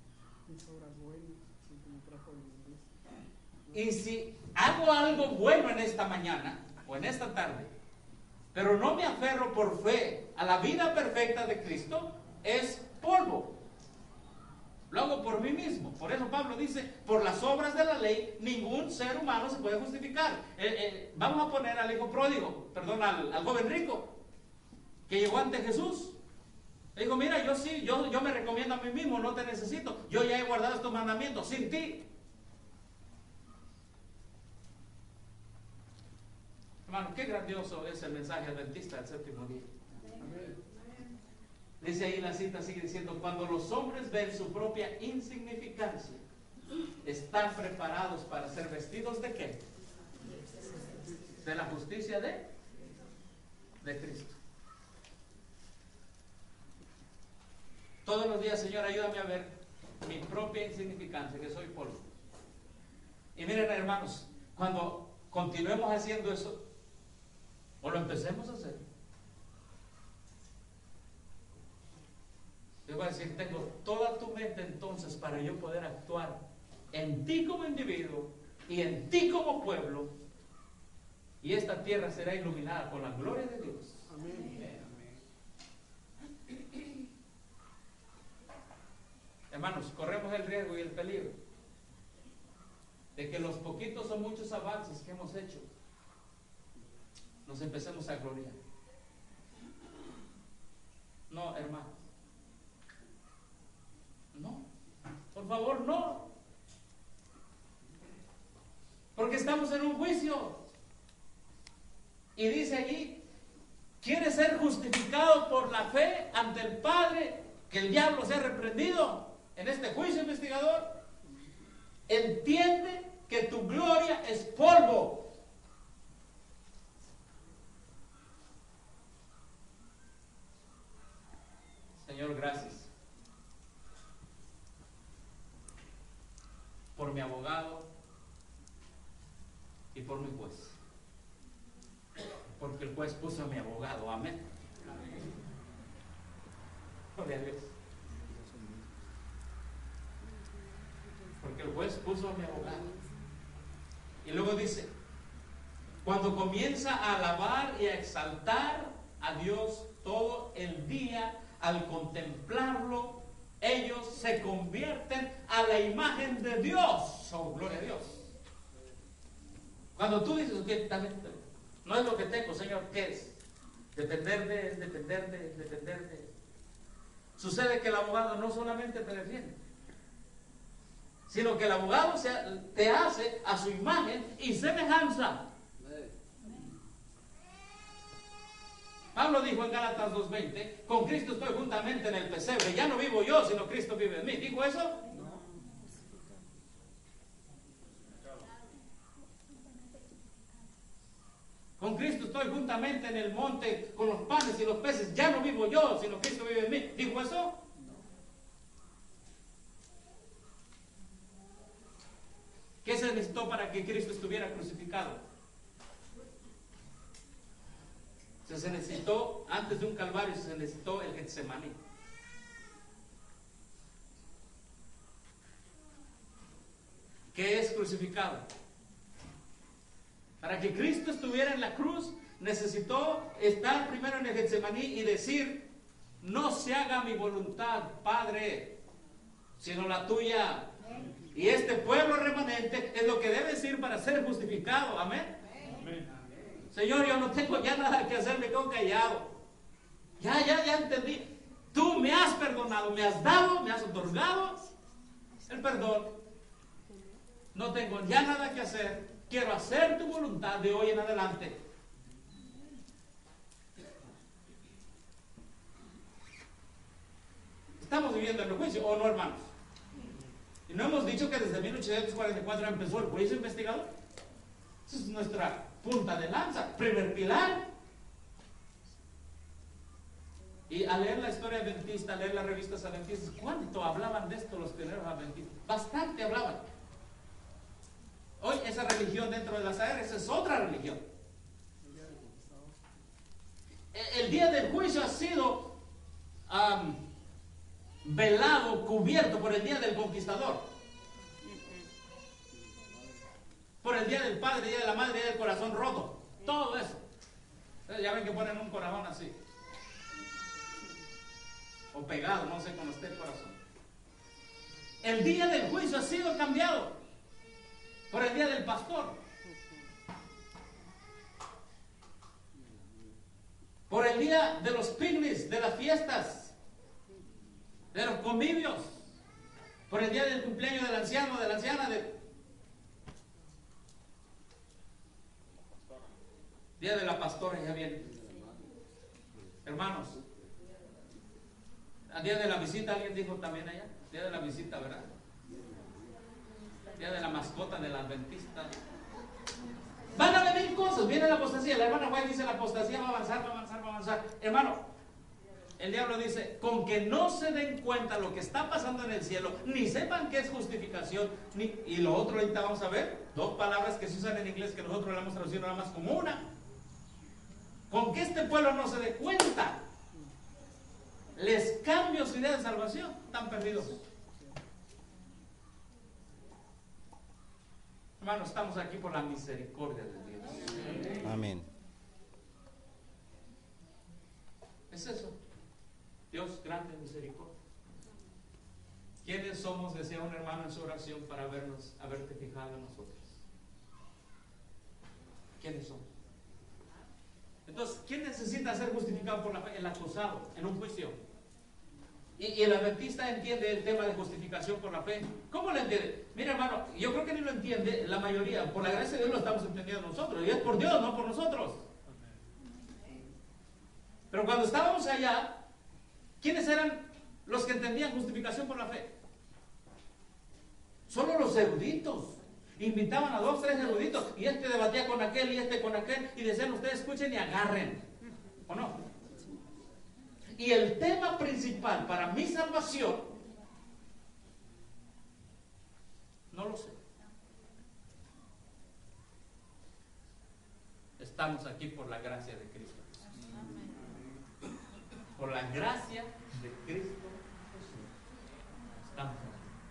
Y si hago algo bueno en esta mañana o en esta tarde, pero no me aferro por fe a la vida perfecta de Cristo, es polvo. lo hago por mí mismo. Por eso Pablo dice, por las obras de la ley, ningún ser humano se puede justificar. Eh, eh, vamos a poner al hijo pródigo, perdón, al, al joven rico, que llegó ante Jesús. Le dijo, mira, yo sí, yo, yo me recomiendo a mí mismo, no te necesito. Yo ya he guardado estos mandamientos sin ti. Hermano, qué grandioso es el mensaje adventista del séptimo día. Dice ahí la cita, sigue diciendo, cuando los hombres ven su propia insignificancia, están preparados para ser vestidos ¿de qué? De la justicia de, de Cristo. Todos los días, Señor, ayúdame a ver mi propia insignificancia, que soy polvo. Y miren, hermanos, cuando continuemos haciendo eso, o lo empecemos a hacer, yo voy a decir, tengo toda tu mente entonces para yo poder actuar en ti como individuo y en ti como pueblo, y esta tierra será iluminada con la gloria de Dios. Amén. Hermanos, corremos el riesgo y el peligro de que los poquitos o muchos avances que hemos hecho nos empecemos a gloriar. No, hermanos. No. Por favor, no. Porque estamos en un juicio. Y dice allí, quiere ser justificado por la fe ante el Padre, que el diablo sea reprendido en este juicio investigador. Entiende que tu gloria es polvo. Señor, gracias por mi abogado y por mi juez, porque el juez puso a mi abogado. Amén. Gloria a Dios. Porque el juez puso a mi abogado. Y luego dice, cuando comienza a alabar y a exaltar a Dios todo el día, al contemplarlo, ellos se convierten a la imagen de Dios. Oh, gloria a Dios. Cuando tú dices, okay, también, no es lo que tengo, Señor, ¿qué es? Depender de Él, depender de Él, depender de Él. Sucede que el abogado no solamente te defiende, sino que el abogado se, te hace a su imagen y semejanza. Pablo dijo en Gálatas dos veinte, con Cristo estoy juntamente en el pesebre, ya no vivo yo, sino Cristo vive en mí. ¿Dijo eso? No. Con Cristo estoy juntamente en el monte con los panes y los peces, ya no vivo yo, sino Cristo vive en mí. ¿Dijo eso? ¿Qué se necesitó para que Cristo estuviera crucificado? Se necesitó, antes de un calvario, se necesitó el Getsemaní. ¿Qué es crucificado? Para que Cristo estuviera en la cruz, necesitó estar primero en el Getsemaní y decir, no se haga mi voluntad, Padre, sino la tuya. Y este pueblo remanente es lo que debe decir para ser justificado. Amén. Amén. Señor, yo no tengo ya nada que hacer, me quedo callado. Ya, ya, ya entendí. Tú me has perdonado, me has dado, me has otorgado el perdón. No tengo ya nada que hacer. Quiero hacer tu voluntad de hoy en adelante. Estamos viviendo en el juicio, ¿o no, hermanos? Y no hemos dicho que desde mil ochocientos cuarenta y cuatro empezó el juicio investigador. Esa es nuestra punta de lanza, primer pilar. Y al leer la historia adventista, al leer las revistas adventistas, ¿cuánto hablaban de esto los primeros adventistas? Bastante hablaban. Hoy esa religión dentro de las A R S es otra religión. El día del juicio ha sido um, velado, cubierto por el día del conquistador, por el día del padre, día de la madre, día del corazón roto, todo eso. Entonces ya ven que ponen un corazón así, o pegado, no sé cómo esté el corazón. El día del juicio ha sido cambiado por el día del pastor, por el día de los picnics, de las fiestas, de los convivios, por el día del cumpleaños del anciano, de la anciana, del día de la pastora. Ya viene, hermanos, al día de la visita, alguien dijo también allá, día de la visita, ¿verdad? Día de la mascota del adventista. Van a venir cosas, viene la apostasía. La hermana White dice: la apostasía va a avanzar, va a avanzar, va a avanzar. Hermano, el diablo dice: con que no se den cuenta lo que está pasando en el cielo, ni sepan qué es justificación, ni... y lo otro ahorita vamos a ver, dos palabras que se usan en inglés que nosotros le hemos traducido nada más como una. Con que este pueblo no se dé cuenta, les cambio su idea de salvación, están perdidos. Hermanos, estamos aquí por la misericordia de Dios. Amén. Es eso. Dios grande misericordia. ¿Quiénes somos? Decía un hermano en su oración, para vernos, haberte fijado en nosotros. ¿Quiénes somos? Entonces, ¿quién necesita ser justificado por la fe? El acusado en un juicio. Y, y el adventista entiende el tema de justificación por la fe. ¿Cómo lo entiende? Mira, hermano, yo creo que ni lo entiende la mayoría. Por la gracia de Dios lo estamos entendiendo nosotros. Y es por Dios, no por nosotros. Pero cuando estábamos allá, ¿quiénes eran los que entendían justificación por la fe? Solo los eruditos. Invitaban a dos, tres eruditos, y este debatía con aquel y este con aquel, y decían: ustedes escuchen y agarren. ¿O no? Y el tema principal para mi salvación, no lo sé. Estamos aquí por la gracia de Cristo. Por la gracia de Cristo estamos aquí.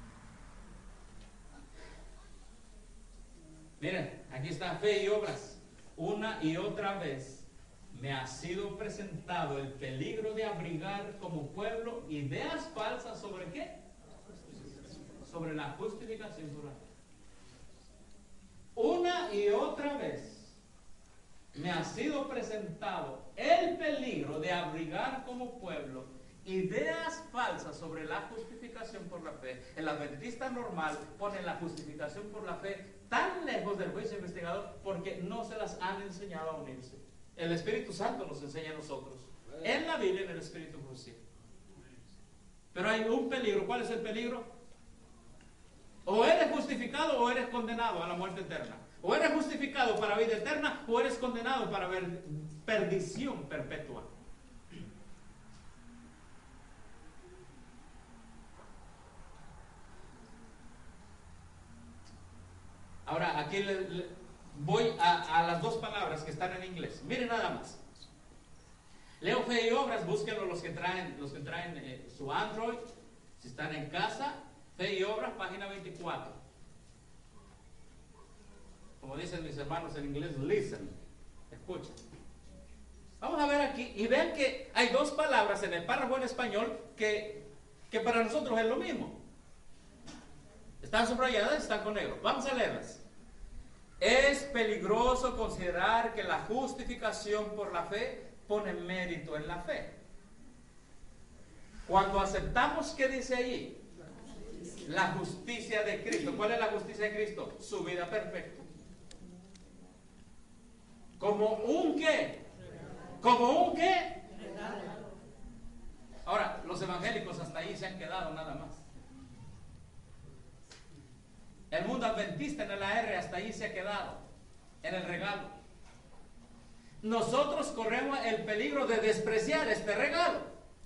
Miren, aquí está: fe y obras. Una y otra vez me ha sido presentado el peligro de abrigar como pueblo ideas falsas. ¿Sobre qué? Sobre la justificación por la fe. Una y otra vez me ha sido presentado el peligro de abrigar como pueblo ideas falsas sobre la justificación por la fe. El adventista normal pone la justificación por la fe tan lejos del juicio investigador porque no se las han enseñado a unirse. El Espíritu Santo nos enseña a nosotros, en la Biblia, en el Espíritu José. Pero hay un peligro. ¿Cuál es el peligro? O eres justificado o eres condenado a la muerte eterna. O eres justificado para vida eterna o eres condenado para ver perdición perpetua. Ahora, aquí le, le, voy a, a las dos palabras que están en inglés. Miren nada más. Leo fe y obras, búsquenlo los que traen, los que traen eh, su Android. Si están en casa, fe y obras, página veinticuatro. Como dicen mis hermanos en inglés, listen, escuchen. Vamos a ver aquí y vean que hay dos palabras en el párrafo en español que, que para nosotros es lo mismo. Están subrayadas, están con negro. Vamos a leerlas. Es peligroso considerar que la justificación por la fe pone mérito en la fe. Cuando aceptamos, ¿qué dice ahí? La justicia de Cristo. ¿Cuál es la justicia de Cristo? Su vida perfecta. ¿Como un qué? ¿Como un qué? Ahora, los evangélicos hasta ahí se han quedado nada más. El mundo adventista en el A R hasta ahí se ha quedado, en el regalo. Nosotros corremos el peligro de despreciar este regalo.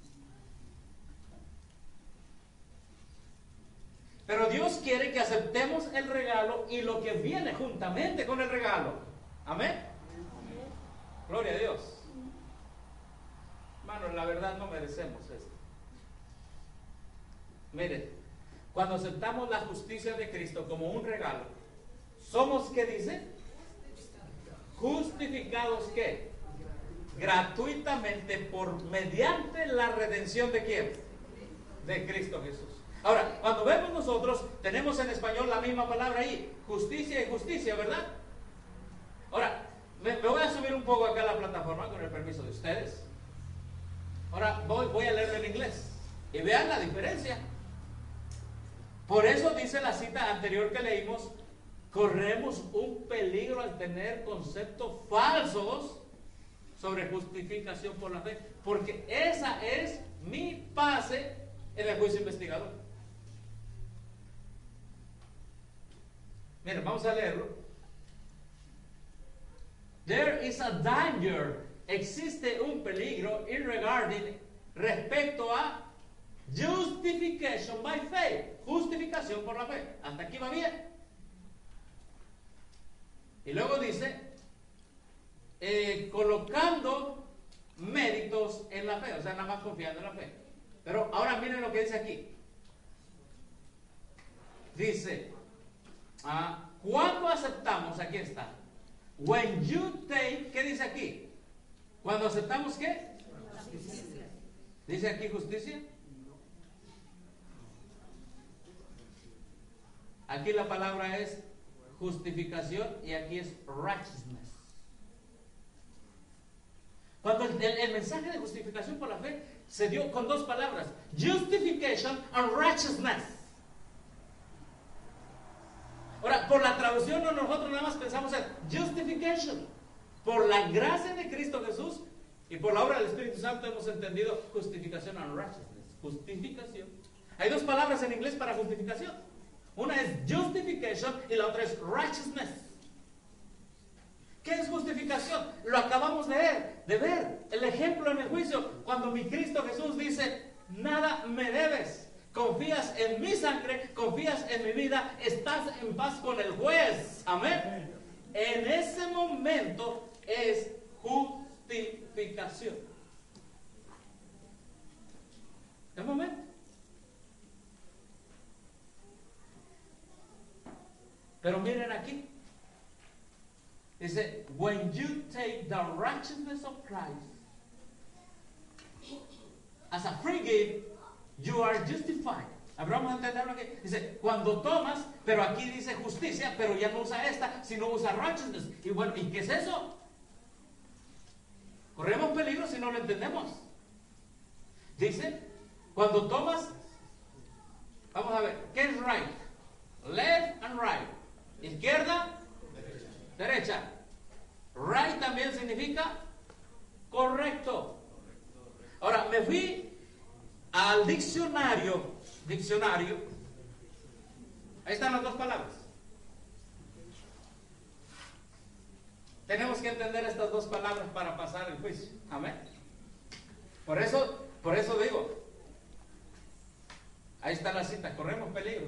Pero Dios quiere que aceptemos el regalo y lo que viene juntamente con el regalo. Amén. Amén. Gloria a Dios. Hermano, la verdad no merecemos esto. Miren. Cuando aceptamos la justicia de Cristo como un regalo, somos, ¿qué dice? Justificados, ¿qué? Gratuitamente por mediante la redención de ¿quién? De Cristo Jesús. Ahora, cuando vemos nosotros, tenemos en español la misma palabra ahí, justicia y justicia, ¿verdad? Ahora, me, me voy a subir un poco acá a la plataforma con el permiso de ustedes. Ahora voy, voy a leerlo en inglés y vean la diferencia. Por eso dice la cita anterior que leímos, corremos un peligro al tener conceptos falsos sobre justificación por la fe, porque esa es mi base en el juicio investigador. Miren, vamos a leerlo. There is a danger, existe un peligro in regarding, respecto a justification by faith, justificación por la fe. Hasta aquí va bien. Y luego dice, eh, colocando méritos en la fe, o sea, nada más confiando en la fe. Pero ahora miren lo que dice aquí. Dice, ah, ¿cuándo aceptamos? Aquí está. When you take, ¿qué dice aquí? ¿Cuando aceptamos qué? Justicia. ¿Dice aquí justicia? Aquí la palabra es justificación y aquí es righteousness. Cuando el, el, el mensaje de justificación por la fe se dio con dos palabras, justification and righteousness. Ahora, por la traducción nosotros nada más pensamos en justification. Por la gracia de Cristo Jesús y por la obra del Espíritu Santo hemos entendido justificación and righteousness. Justificación. Hay dos palabras en inglés para justificación. Una es justification y la otra es righteousness. ¿Qué es justificación? Lo acabamos de ver, de ver. El ejemplo en el juicio, cuando mi Cristo Jesús dice, nada me debes. Confías en mi sangre, confías en mi vida, estás en paz con el juez. Amén. En ese momento es justificación. ¿El momento? Pero miren aquí. Dice, when you take the righteousness of Christ as a free gift, you are justified. Vamos a entenderlo aquí. Dice, cuando tomas, pero aquí dice justicia, pero ya no usa esta, sino usa righteousness. Y bueno, ¿y qué es eso? Corremos peligro si no lo entendemos. Dice, cuando tomas, vamos a ver, ¿qué es right? Left and right. Izquierda, derecha. derecha. Right también significa correcto. Ahora, me fui al diccionario. Diccionario. Ahí están las dos palabras. Tenemos que entender estas dos palabras para pasar el juicio. Amén. Por eso, por eso digo. Ahí está la cita. Corremos peligro.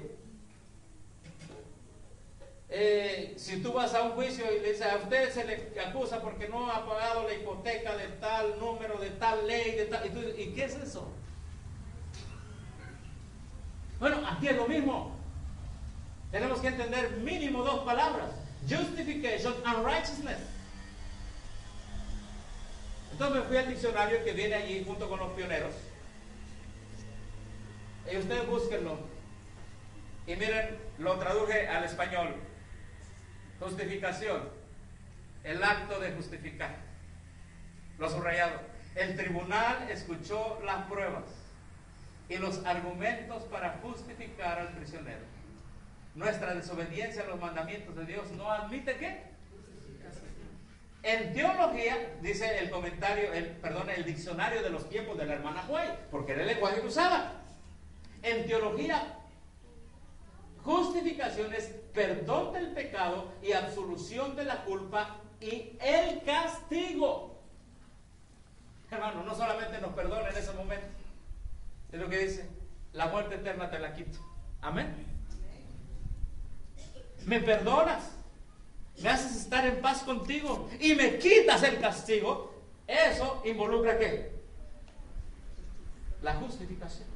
Eh, si tú vas a un juicio y le dices a usted se le acusa porque no ha pagado la hipoteca de tal número, de tal ley, de tal, y, tú, ¿y qué es eso? Bueno, aquí es lo mismo. Tenemos que entender mínimo dos palabras: justification and righteousness. Entonces me fui al diccionario que viene allí junto con los pioneros. Y ustedes búsquenlo. Y miren, lo traduje al español. Justificación. El acto de justificar. Lo subrayado. El tribunal escuchó las pruebas y los argumentos para justificar al prisionero. Nuestra desobediencia a los mandamientos de Dios no admite ¿qué? En teología, dice el comentario, el, perdón, el diccionario de los tiempos de la hermana White, porque era el lenguaje que usaba. En teología, justificación es perdón del pecado y absolución de la culpa y el castigo. Hermano, no solamente nos perdona en ese momento, es lo que dice, la muerte eterna te la quito. Amén. Me perdonas, me haces estar en paz contigo y me quitas el castigo. Eso involucra ¿qué? La justificación.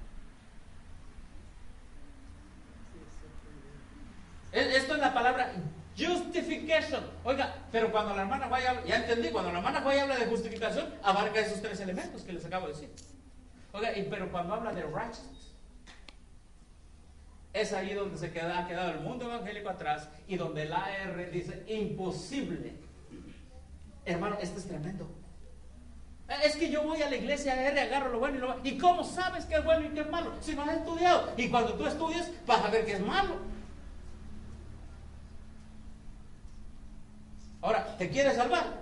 Esto es la palabra justification. Oiga, pero cuando la hermana White habla, ya entendí, cuando la hermana White habla de justificación, abarca esos tres elementos que les acabo de decir. Oiga, y, pero cuando habla de righteousness, Es ahí donde se queda, ha quedado el mundo evangélico atrás y donde el A R dice imposible. Hermano, esto es tremendo. Es que yo voy a la iglesia A R, agarro lo bueno y lo malo. ¿Y cómo sabes qué es bueno y qué es malo? Si no has estudiado. Y cuando tú estudies, vas a ver qué es malo. Ahora, ¿te quieres salvar?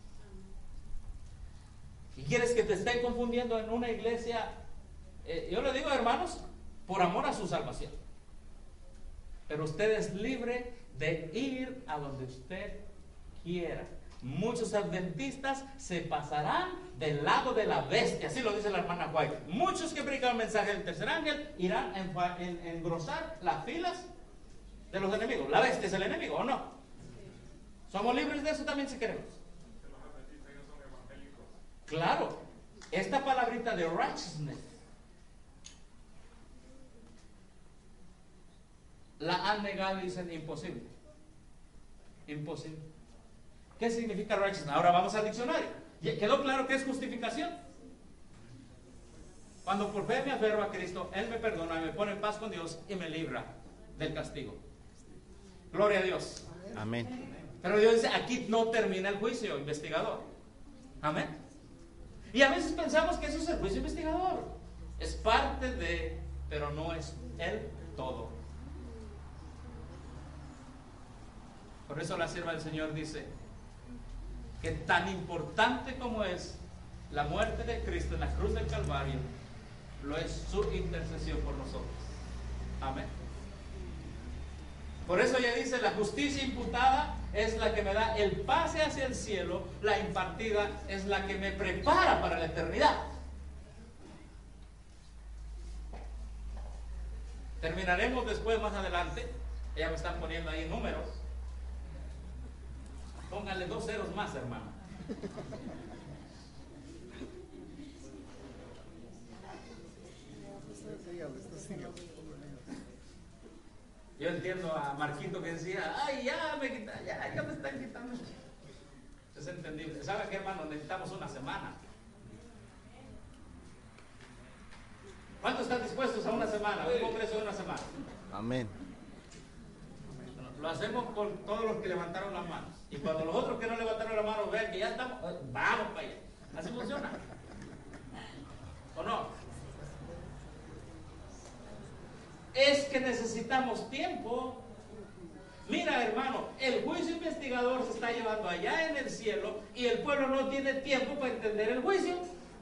¿Y quieres que te estén confundiendo en una iglesia? Eh, yo le digo, hermanos, por amor a su salvación. Pero usted es libre de ir a donde usted quiera. Muchos adventistas se pasarán del lado de la bestia, así lo dice la hermana White. Muchos que predican el mensaje del tercer ángel irán a enfa- en, engrosar las filas de los enemigos. La bestia es el enemigo, ¿o no? Somos libres de eso también si queremos. Claro, esta palabrita de righteousness la han negado y dicen imposible. Imposible. ¿Qué significa righteousness? Ahora vamos al diccionario. ¿Quedó claro que es justificación? Cuando por fe me aferro a Cristo, Él me perdona, me pone en paz con Dios y me libra del castigo. Gloria a Dios. Amén. Pero Dios dice, aquí no termina el juicio investigador. Amén. Y a veces pensamos que eso es el juicio investigador. Es parte de, pero no es el todo. Por eso la sierva del Señor dice que tan importante como es la muerte de Cristo en la cruz del Calvario, lo es su intercesión por nosotros. Amén. Por eso ella dice, la justicia imputada es la que me da el pase hacia el cielo, la impartida es la que me prepara para la eternidad. Terminaremos después, más adelante, ya me están poniendo ahí números. Pónganle dos ceros más, hermano. Yo entiendo a Marquito que decía, ay, ya me quita, ya, ya me están quitando. Es entendible. ¿Sabe qué, hermano? Necesitamos una semana. ¿Cuántos están dispuestos a una semana? Un congreso de una semana. Amén. Lo hacemos con todos los que levantaron las manos. Y cuando los otros que no levantaron las manos vean que ya estamos, vamos para allá. Así funciona. ¿O no? Es que necesitamos tiempo. Mira, hermano, el juicio investigador se está llevando allá en el cielo y el pueblo no tiene tiempo para entender el juicio.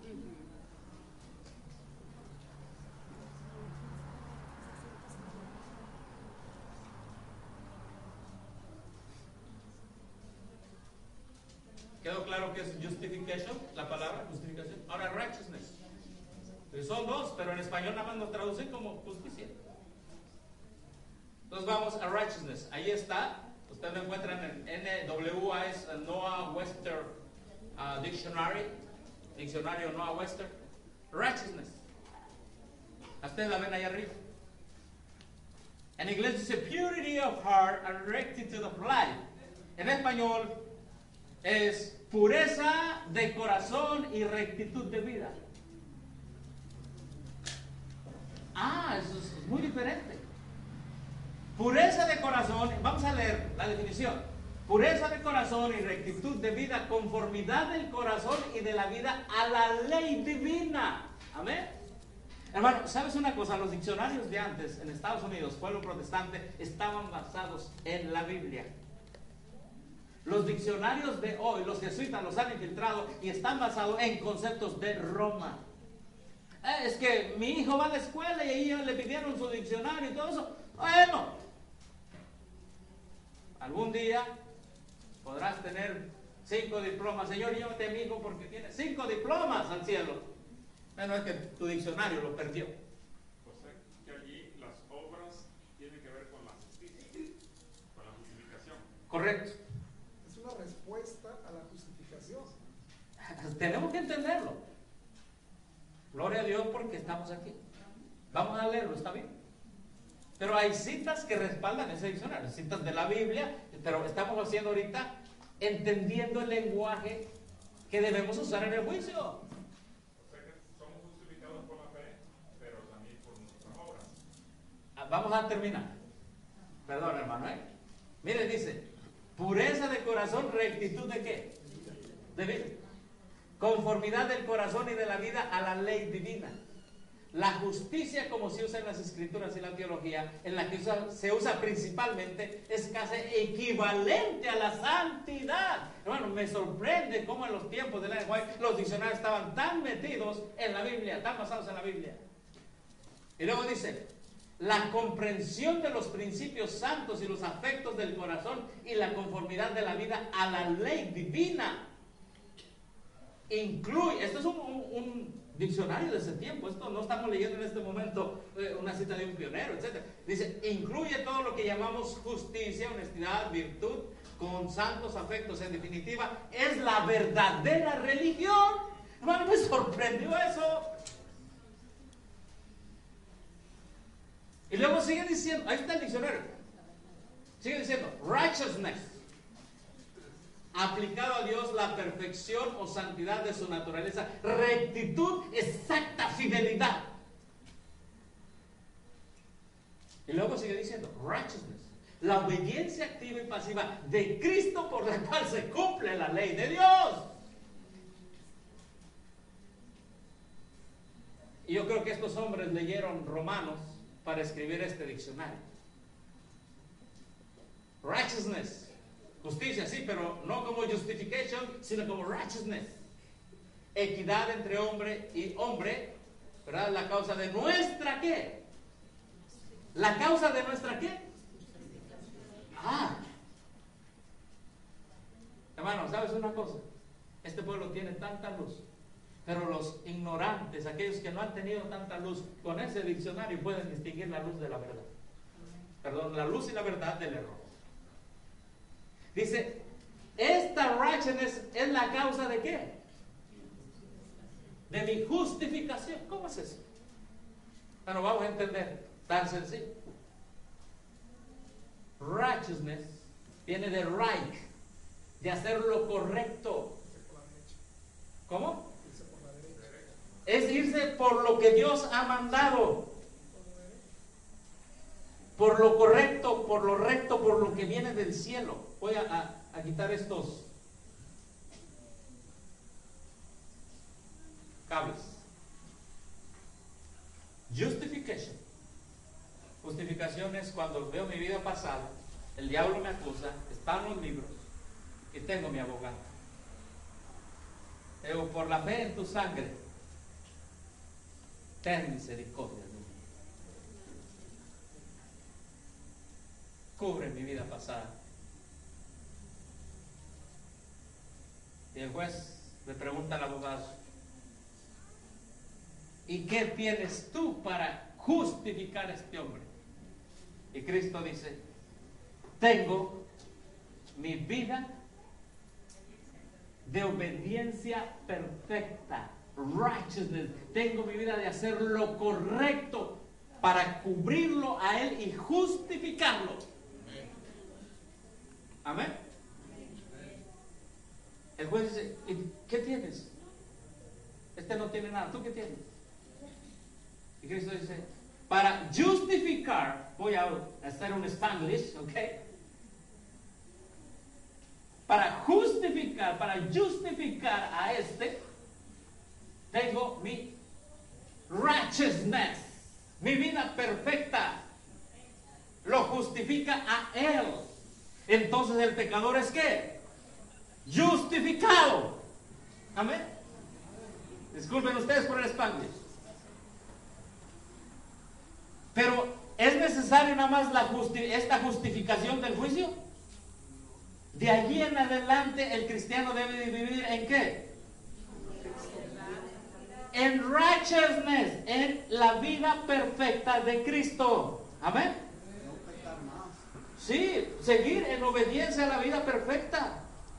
¿Quedó claro que es justification, la palabra justificación? Ahora righteousness. Son dos, pero en español nada más nos traducen como justicia. Entonces vamos a righteousness. Ahí está. Ustedes lo encuentran en N W A, es Noah Webster uh, Dictionary. Diccionario Noah Webster. Righteousness. Ustedes la ven ahí arriba. En inglés dice purity of heart and rectitude of life. En español es pureza de corazón y rectitud de vida. Ah, eso es muy diferente. Pureza de corazón, vamos a leer la definición. Pureza de corazón y rectitud de vida, conformidad del corazón y de la vida a la ley divina. Amén. Hermano, ¿sabes una cosa? Los diccionarios de antes en Estados Unidos, pueblo protestante, estaban basados en la Biblia. Los diccionarios de hoy, los jesuitas los han infiltrado y están basados en conceptos de Roma. Eh, es que mi hijo va a la escuela y ahí le pidieron su diccionario y todo eso. Bueno, algún día podrás tener cinco diplomas. Señor, llévate a mi hijo porque tiene cinco diplomas al cielo. Bueno, es que tu diccionario lo perdió. O sea, que allí las obras tienen que ver con la justicia, con la justificación. Correcto. Es una respuesta a la justificación. Tenemos que entenderlo. Gloria a Dios porque estamos aquí. Vamos a leerlo, ¿está bien? Pero hay citas que respaldan ese diccionario, citas de la Biblia, pero estamos haciendo ahorita entendiendo el lenguaje que debemos usar en el juicio. O sea que somos justificados por la fe, pero también por nuestras obras. vamos a terminar. Perdón, hermano, ¿eh? Mire, dice, pureza de corazón, rectitud de qué? De vida. Conformidad del corazón y de la vida a la ley divina. La justicia, como se usa en las escrituras y la teología, en la que usa, se usa principalmente, es casi equivalente a la santidad. Hermano, me sorprende cómo en los tiempos de la White los diccionarios estaban tan metidos en la Biblia, tan basados en la Biblia. Y luego dice, la comprensión de los principios santos y los afectos del corazón y la conformidad de la vida a la ley divina. Incluye, esto es un, un, un diccionario de ese tiempo, esto no estamos leyendo en este momento eh, una cita de un pionero, etcétera. Dice, incluye todo lo que llamamos justicia, honestidad, virtud, con santos afectos. En definitiva, es la verdadera religión. Hermano, me sorprendió eso. Y luego sigue diciendo, ahí está el diccionario, sigue diciendo, righteousness, aplicado a Dios la perfección o santidad de su naturaleza, rectitud, exacta fidelidad. Y luego sigue diciendo, righteousness, la obediencia activa y pasiva de Cristo por la cual se cumple la ley de Dios. Y yo creo que estos hombres leyeron Romanos para escribir este diccionario. Righteousness, justicia, sí, pero no como justification, sino como righteousness. Equidad entre hombre y hombre, ¿verdad? La causa de nuestra ¿qué? La causa de nuestra ¿qué? Ah. Hermano, ¿sabes una cosa? Este pueblo tiene tanta luz, pero los ignorantes, aquellos que no han tenido tanta luz, con ese diccionario pueden distinguir la luz de la verdad. Perdón, la luz y la verdad del error. Dice, esta righteousness es la causa de ¿qué? De mi justificación. ¿Cómo es eso? Bueno, vamos a entender, tan sencillo. Righteousness viene de right, de hacer lo correcto. ¿Cómo? Es irse por lo que Dios ha mandado, por lo correcto, por lo recto, por lo que viene del cielo. Voy a, a, a quitar estos cables. Justification. Justificación es cuando veo mi vida pasada, el diablo me acusa, están los libros y tengo mi abogado. Digo, por la fe en tu sangre, ten misericordia de mí. Cubre mi vida pasada. Y el juez le pregunta al abogado, ¿y qué tienes tú para justificar a este hombre? Y Cristo dice, tengo mi vida de obediencia perfecta. Righteousness, tengo mi vida de hacer lo correcto para cubrirlo a él y justificarlo. Amén. El juez dice, ¿y qué tienes? Este no tiene nada, ¿tú qué tienes? Y Cristo dice, para justificar, voy a hacer un Spanglish, ¿ok? Para justificar, para justificar a este, tengo mi righteousness, mi vida perfecta, lo justifica a él. Entonces el pecador es ¿qué? Justificado. Amén. Disculpen ustedes por el Spanglish. Pero ¿es necesario nada más la justi- esta justificación del juicio? De allí en adelante el cristiano debe de vivir ¿en qué? En righteousness, en la vida perfecta de Cristo. Amén. Sí, seguir en obediencia a la vida perfecta.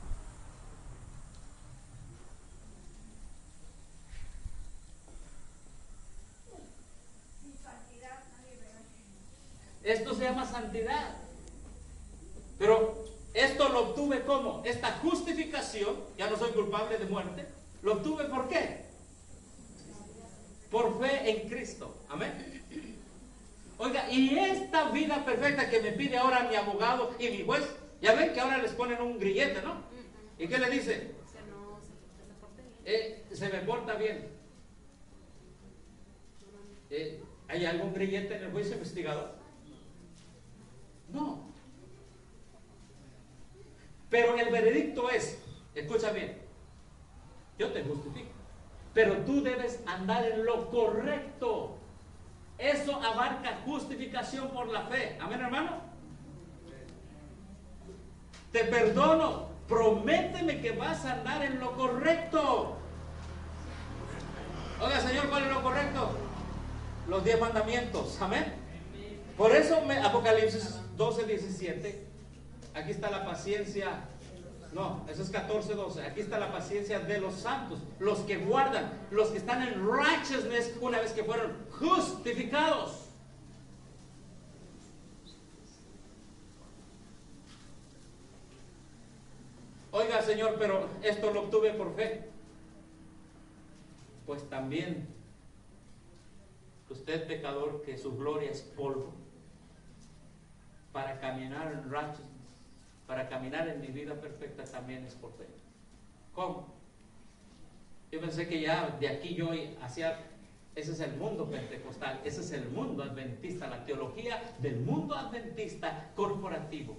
Esto se llama santidad. Pero esto lo obtuve ¿cómo? Esta justificación, ya no soy culpable de muerte, lo obtuve ¿por qué? Por fe en Cristo. Amén. Oiga, y esta vida perfecta que me pide ahora mi abogado y mi juez, ya ven que ahora les ponen un grillete, ¿no? ¿Y qué le dice? Eh, se me porta bien. Eh, ¿Hay algún grillete en el juicio investigador? No. Pero el veredicto es, escucha bien, yo te justifico, pero tú debes andar en lo correcto. Eso abarca justificación por la fe. ¿Amén, hermano? Te perdono, prométeme que vas a andar en lo correcto. Oiga, Señor, ¿cuál es lo correcto? Los diez mandamientos. Amén. Por eso me, Apocalipsis doce, diecisiete, aquí está la paciencia. No, eso es catorce, doce. Aquí está la paciencia de los santos, los que guardan, los que están en righteousness una vez que fueron justificados. Oiga, Señor, pero esto lo obtuve por fe. Pues también usted, pecador, que su gloria es polvo, para caminar en righteousness, para caminar en mi vida perfecta, también es por fe. ¿Cómo? Yo pensé que ya de aquí yo hacia, ese es el mundo pentecostal, ese es el mundo adventista, la teología del mundo adventista corporativo.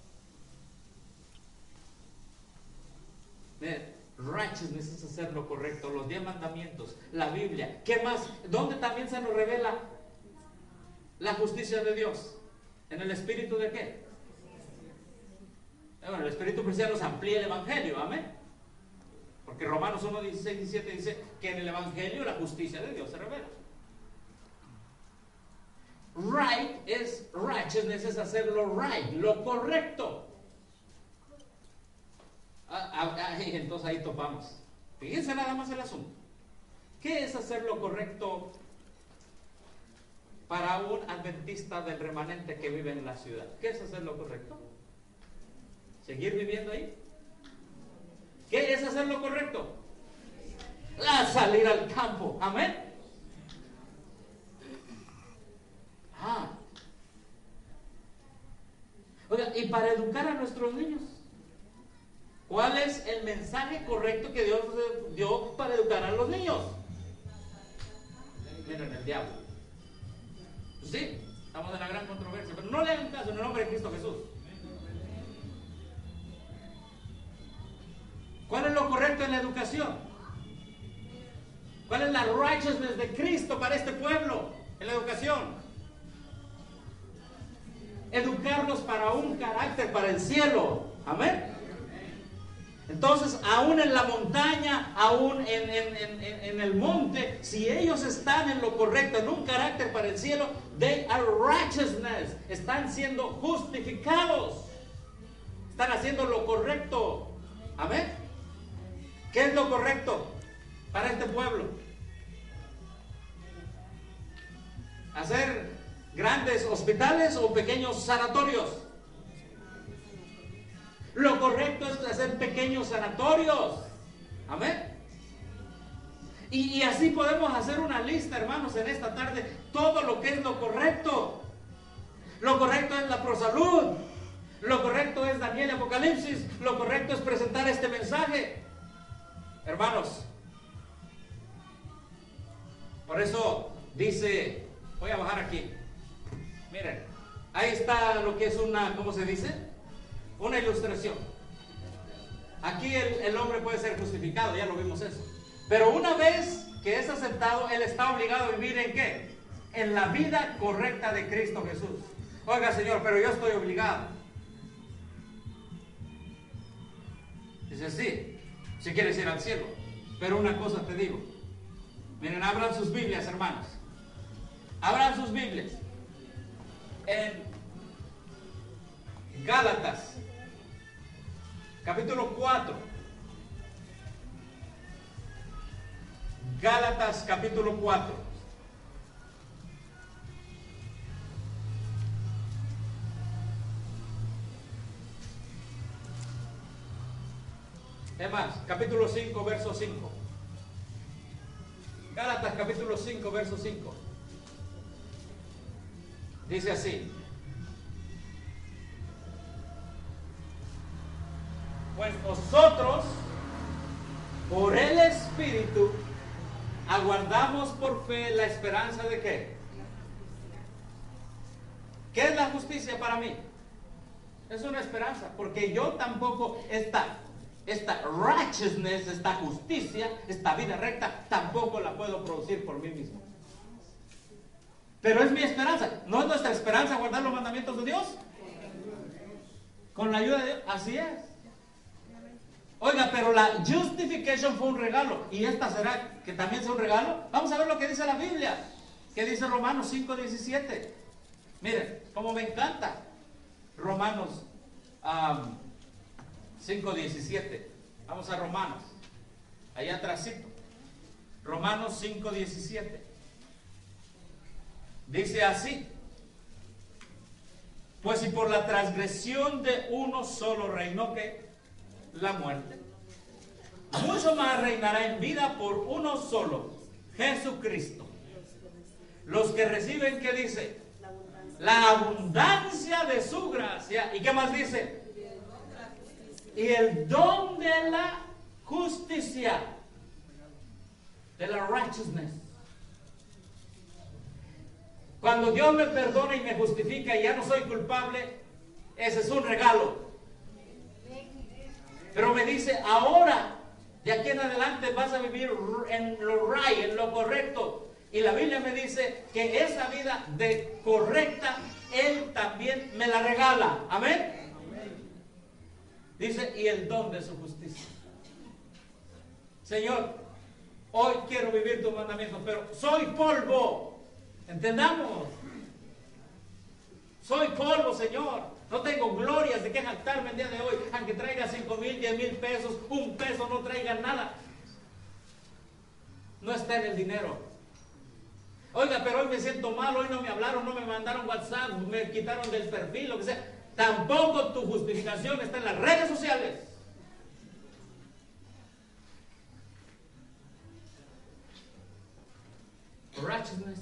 Miren, righteousness es hacer lo correcto, los diez mandamientos, la Biblia. ¿Qué más? ¿Dónde también se nos revela la justicia de Dios? ¿En el espíritu de qué? Bueno, el espíritu cristiano nos amplía el evangelio, amén. Porque Romanos uno, dieciséis, diecisiete dice que en el evangelio la justicia de Dios se revela. Right es righteousness, es hacer lo right, lo correcto. Ah, ah, ah, entonces ahí topamos. Fíjense nada más el asunto. ¿Qué es hacer lo correcto para un adventista del remanente que vive en la ciudad? ¿Qué es hacer lo correcto? ¿Seguir viviendo ahí? ¿Qué es hacer lo correcto? A salir al campo. Amén. Ah. Oiga, y para educar a nuestros niños, ¿cuál es el mensaje correcto que Dios dio para educar a los niños? Miren, el diablo. Pues sí, estamos en la gran controversia, pero no le hagan caso en el nombre de Cristo Jesús. ¿Cuál es lo correcto en la educación? ¿Cuál es la righteousness de Cristo para este pueblo en la educación? Educarlos para un carácter, para el cielo. Amén. Entonces, aún en la montaña, aún en, en, en, en el monte, si ellos están en lo correcto, en un carácter para el cielo, they are righteousness, están siendo justificados, están haciendo lo correcto. Amén. ¿Qué es lo correcto para este pueblo? ¿Hacer grandes hospitales o pequeños sanatorios? Lo correcto es hacer pequeños sanatorios. Amén. Y, y así podemos hacer una lista, hermanos, en esta tarde, todo lo que es lo correcto. Lo correcto es la prosalud. Lo correcto es Daniel y Apocalipsis. Lo correcto es presentar este mensaje. Hermanos, por eso dice, voy a bajar aquí. Miren, ahí está lo que es una, ¿cómo se dice? Una ilustración. Aquí el, el hombre puede ser justificado, ya lo vimos eso. Pero una vez que es aceptado, él está obligado a vivir ¿en qué? En la vida correcta de Cristo Jesús. Oiga, Señor, pero yo estoy obligado. Dice, sí, si quieres ir al cielo. Pero una cosa te digo. Miren, abran sus Biblias, hermanos. Abran sus Biblias. En Gálatas, capítulo cuatro. Gálatas, capítulo cuatro. Es más, capítulo cinco, verso cinco. Gálatas, capítulo cinco, verso cinco. Dice así: pues nosotros, por el Espíritu, aguardamos por fe la esperanza de ¿qué? ¿Qué es la justicia para mí? Es una esperanza, porque yo tampoco, esta, esta righteousness, esta justicia, esta vida recta, tampoco la puedo producir por mí mismo. Pero es mi esperanza. ¿No es nuestra esperanza guardar los mandamientos de Dios? Con la ayuda de Dios, así es. Oiga, pero la justification fue un regalo. ¿Y esta será que también sea un regalo? Vamos a ver lo que dice la Biblia. ¿Qué dice Romanos cinco diecisiete? Miren, como me encanta Romanos um, cinco diecisiete. Vamos a Romanos. Allá atrásito. Romanos cinco diecisiete. Dice así: pues si por la transgresión de uno solo reinó ¿qué? La muerte, mucho más reinará en vida por uno solo, Jesucristo, los que reciben, ¿qué dice? La abundancia de su gracia. ¿Y qué más dice? Y el don de la justicia, de la righteousness. Cuando Dios me perdona y me justifica y ya no soy culpable, ese es un regalo. Pero me dice, ahora, de aquí en adelante vas a vivir en lo right, en lo correcto. Y la Biblia me dice que esa vida de correcta, Él también me la regala. Amén. Dice, y el don de su justicia. Señor, hoy quiero vivir tus mandamientos, pero soy polvo. Entendamos. Soy polvo, Señor. No tengo glorias de que jactarme el día de hoy. Aunque traiga cinco mil, diez mil pesos, un peso no traiga nada. No está en el dinero. Oiga, pero hoy me siento mal, hoy no me hablaron, no me mandaron WhatsApp, me quitaron del perfil, lo que sea. Tampoco tu justificación está en las redes sociales. Righteousness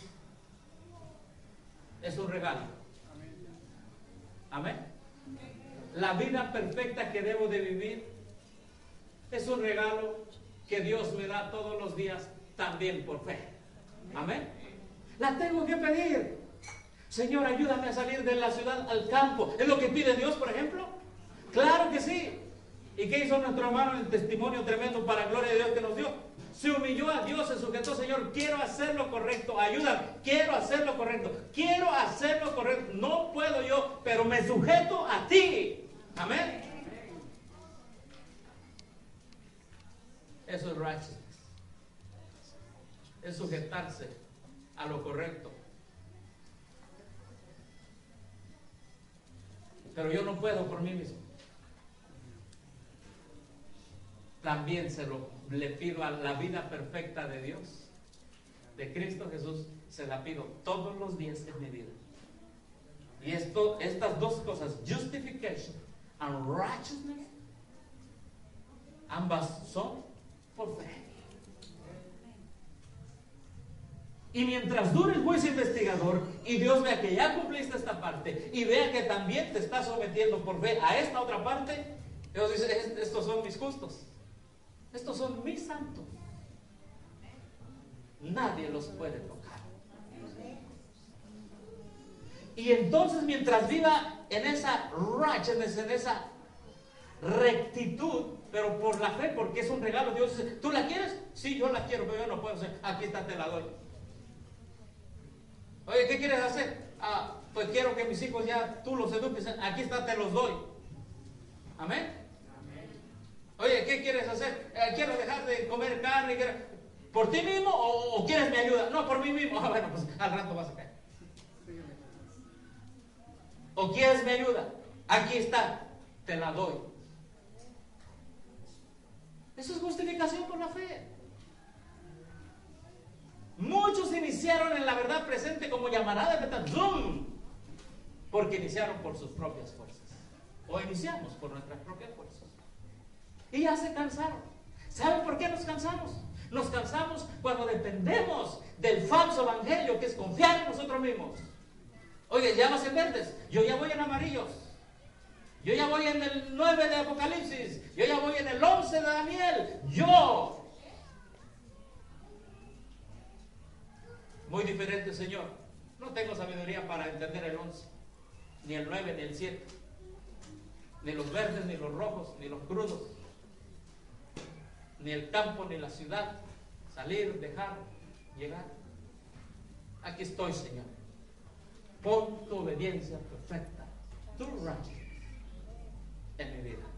es un regalo. Amén. La vida perfecta que debo de vivir es un regalo que Dios me da todos los días, también por fe. Amén. La tengo que pedir. Señor, ayúdame a salir de la ciudad al campo. ¿Es lo que pide Dios, por ejemplo? Claro que sí. ¿Y qué hizo nuestro hermano en el testimonio tremendo para gloria de Dios que nos dio? Se humilló a Dios, se sujetó. Señor, quiero hacer lo correcto, ayúdame, quiero hacer lo correcto, quiero hacer lo correcto, no puedo yo, pero me sujeto a ti. Amén. Eso es righteousness, es sujetarse a lo correcto. Pero yo no puedo por mí mismo. También se lo le pido a la vida perfecta de Dios, de Cristo Jesús, se la pido todos los días en mi vida. Y esto, estas dos cosas, justification and righteousness, ambas son por fe. Y mientras dure el juicio investigador y Dios vea que ya cumpliste esta parte y vea que también te estás sometiendo por fe a esta otra parte, Dios dice, estos son mis justos. Estos son mis santos. Nadie los puede tocar. Y entonces mientras viva en esa righteousness, en esa rectitud, pero por la fe, porque es un regalo, Dios dice, ¿tú la quieres? Sí, yo la quiero, pero yo no puedo hacer. Aquí está, te la doy. Oye, ¿qué quieres hacer? Ah, pues quiero que mis hijos ya tú los eduques. Aquí está, te los doy. Amén. Oye, ¿qué quieres hacer? Eh, quiero dejar de comer carne. Quiero... ¿Por ti mismo o, o quieres mi ayuda? No, por mí mismo. Ah, bueno, pues al rato vas a caer. ¿O quieres mi ayuda? Aquí está, te la doy. Eso es justificación por la fe. Muchos iniciaron en la verdad presente como llamarada de metal, ¡zum!, porque iniciaron por sus propias fuerzas. O iniciamos por nuestras propias fuerzas. Y ya se cansaron. ¿Saben por qué nos cansamos? Nos cansamos cuando dependemos del falso evangelio, que es confiar en nosotros mismos. Oye, ya vas en verdes, yo ya voy en amarillos. Yo ya voy en el nueve de Apocalipsis, yo ya voy en el once de Daniel. Yo. Muy diferente, Señor. No tengo sabiduría para entender el once, ni el nueve, ni el siete, ni los verdes, ni los rojos, ni los crudos, ni el campo, ni la ciudad, salir, dejar, llegar. Aquí estoy, Señor. Pon tu obediencia perfecta, tu righteousness en mi vida.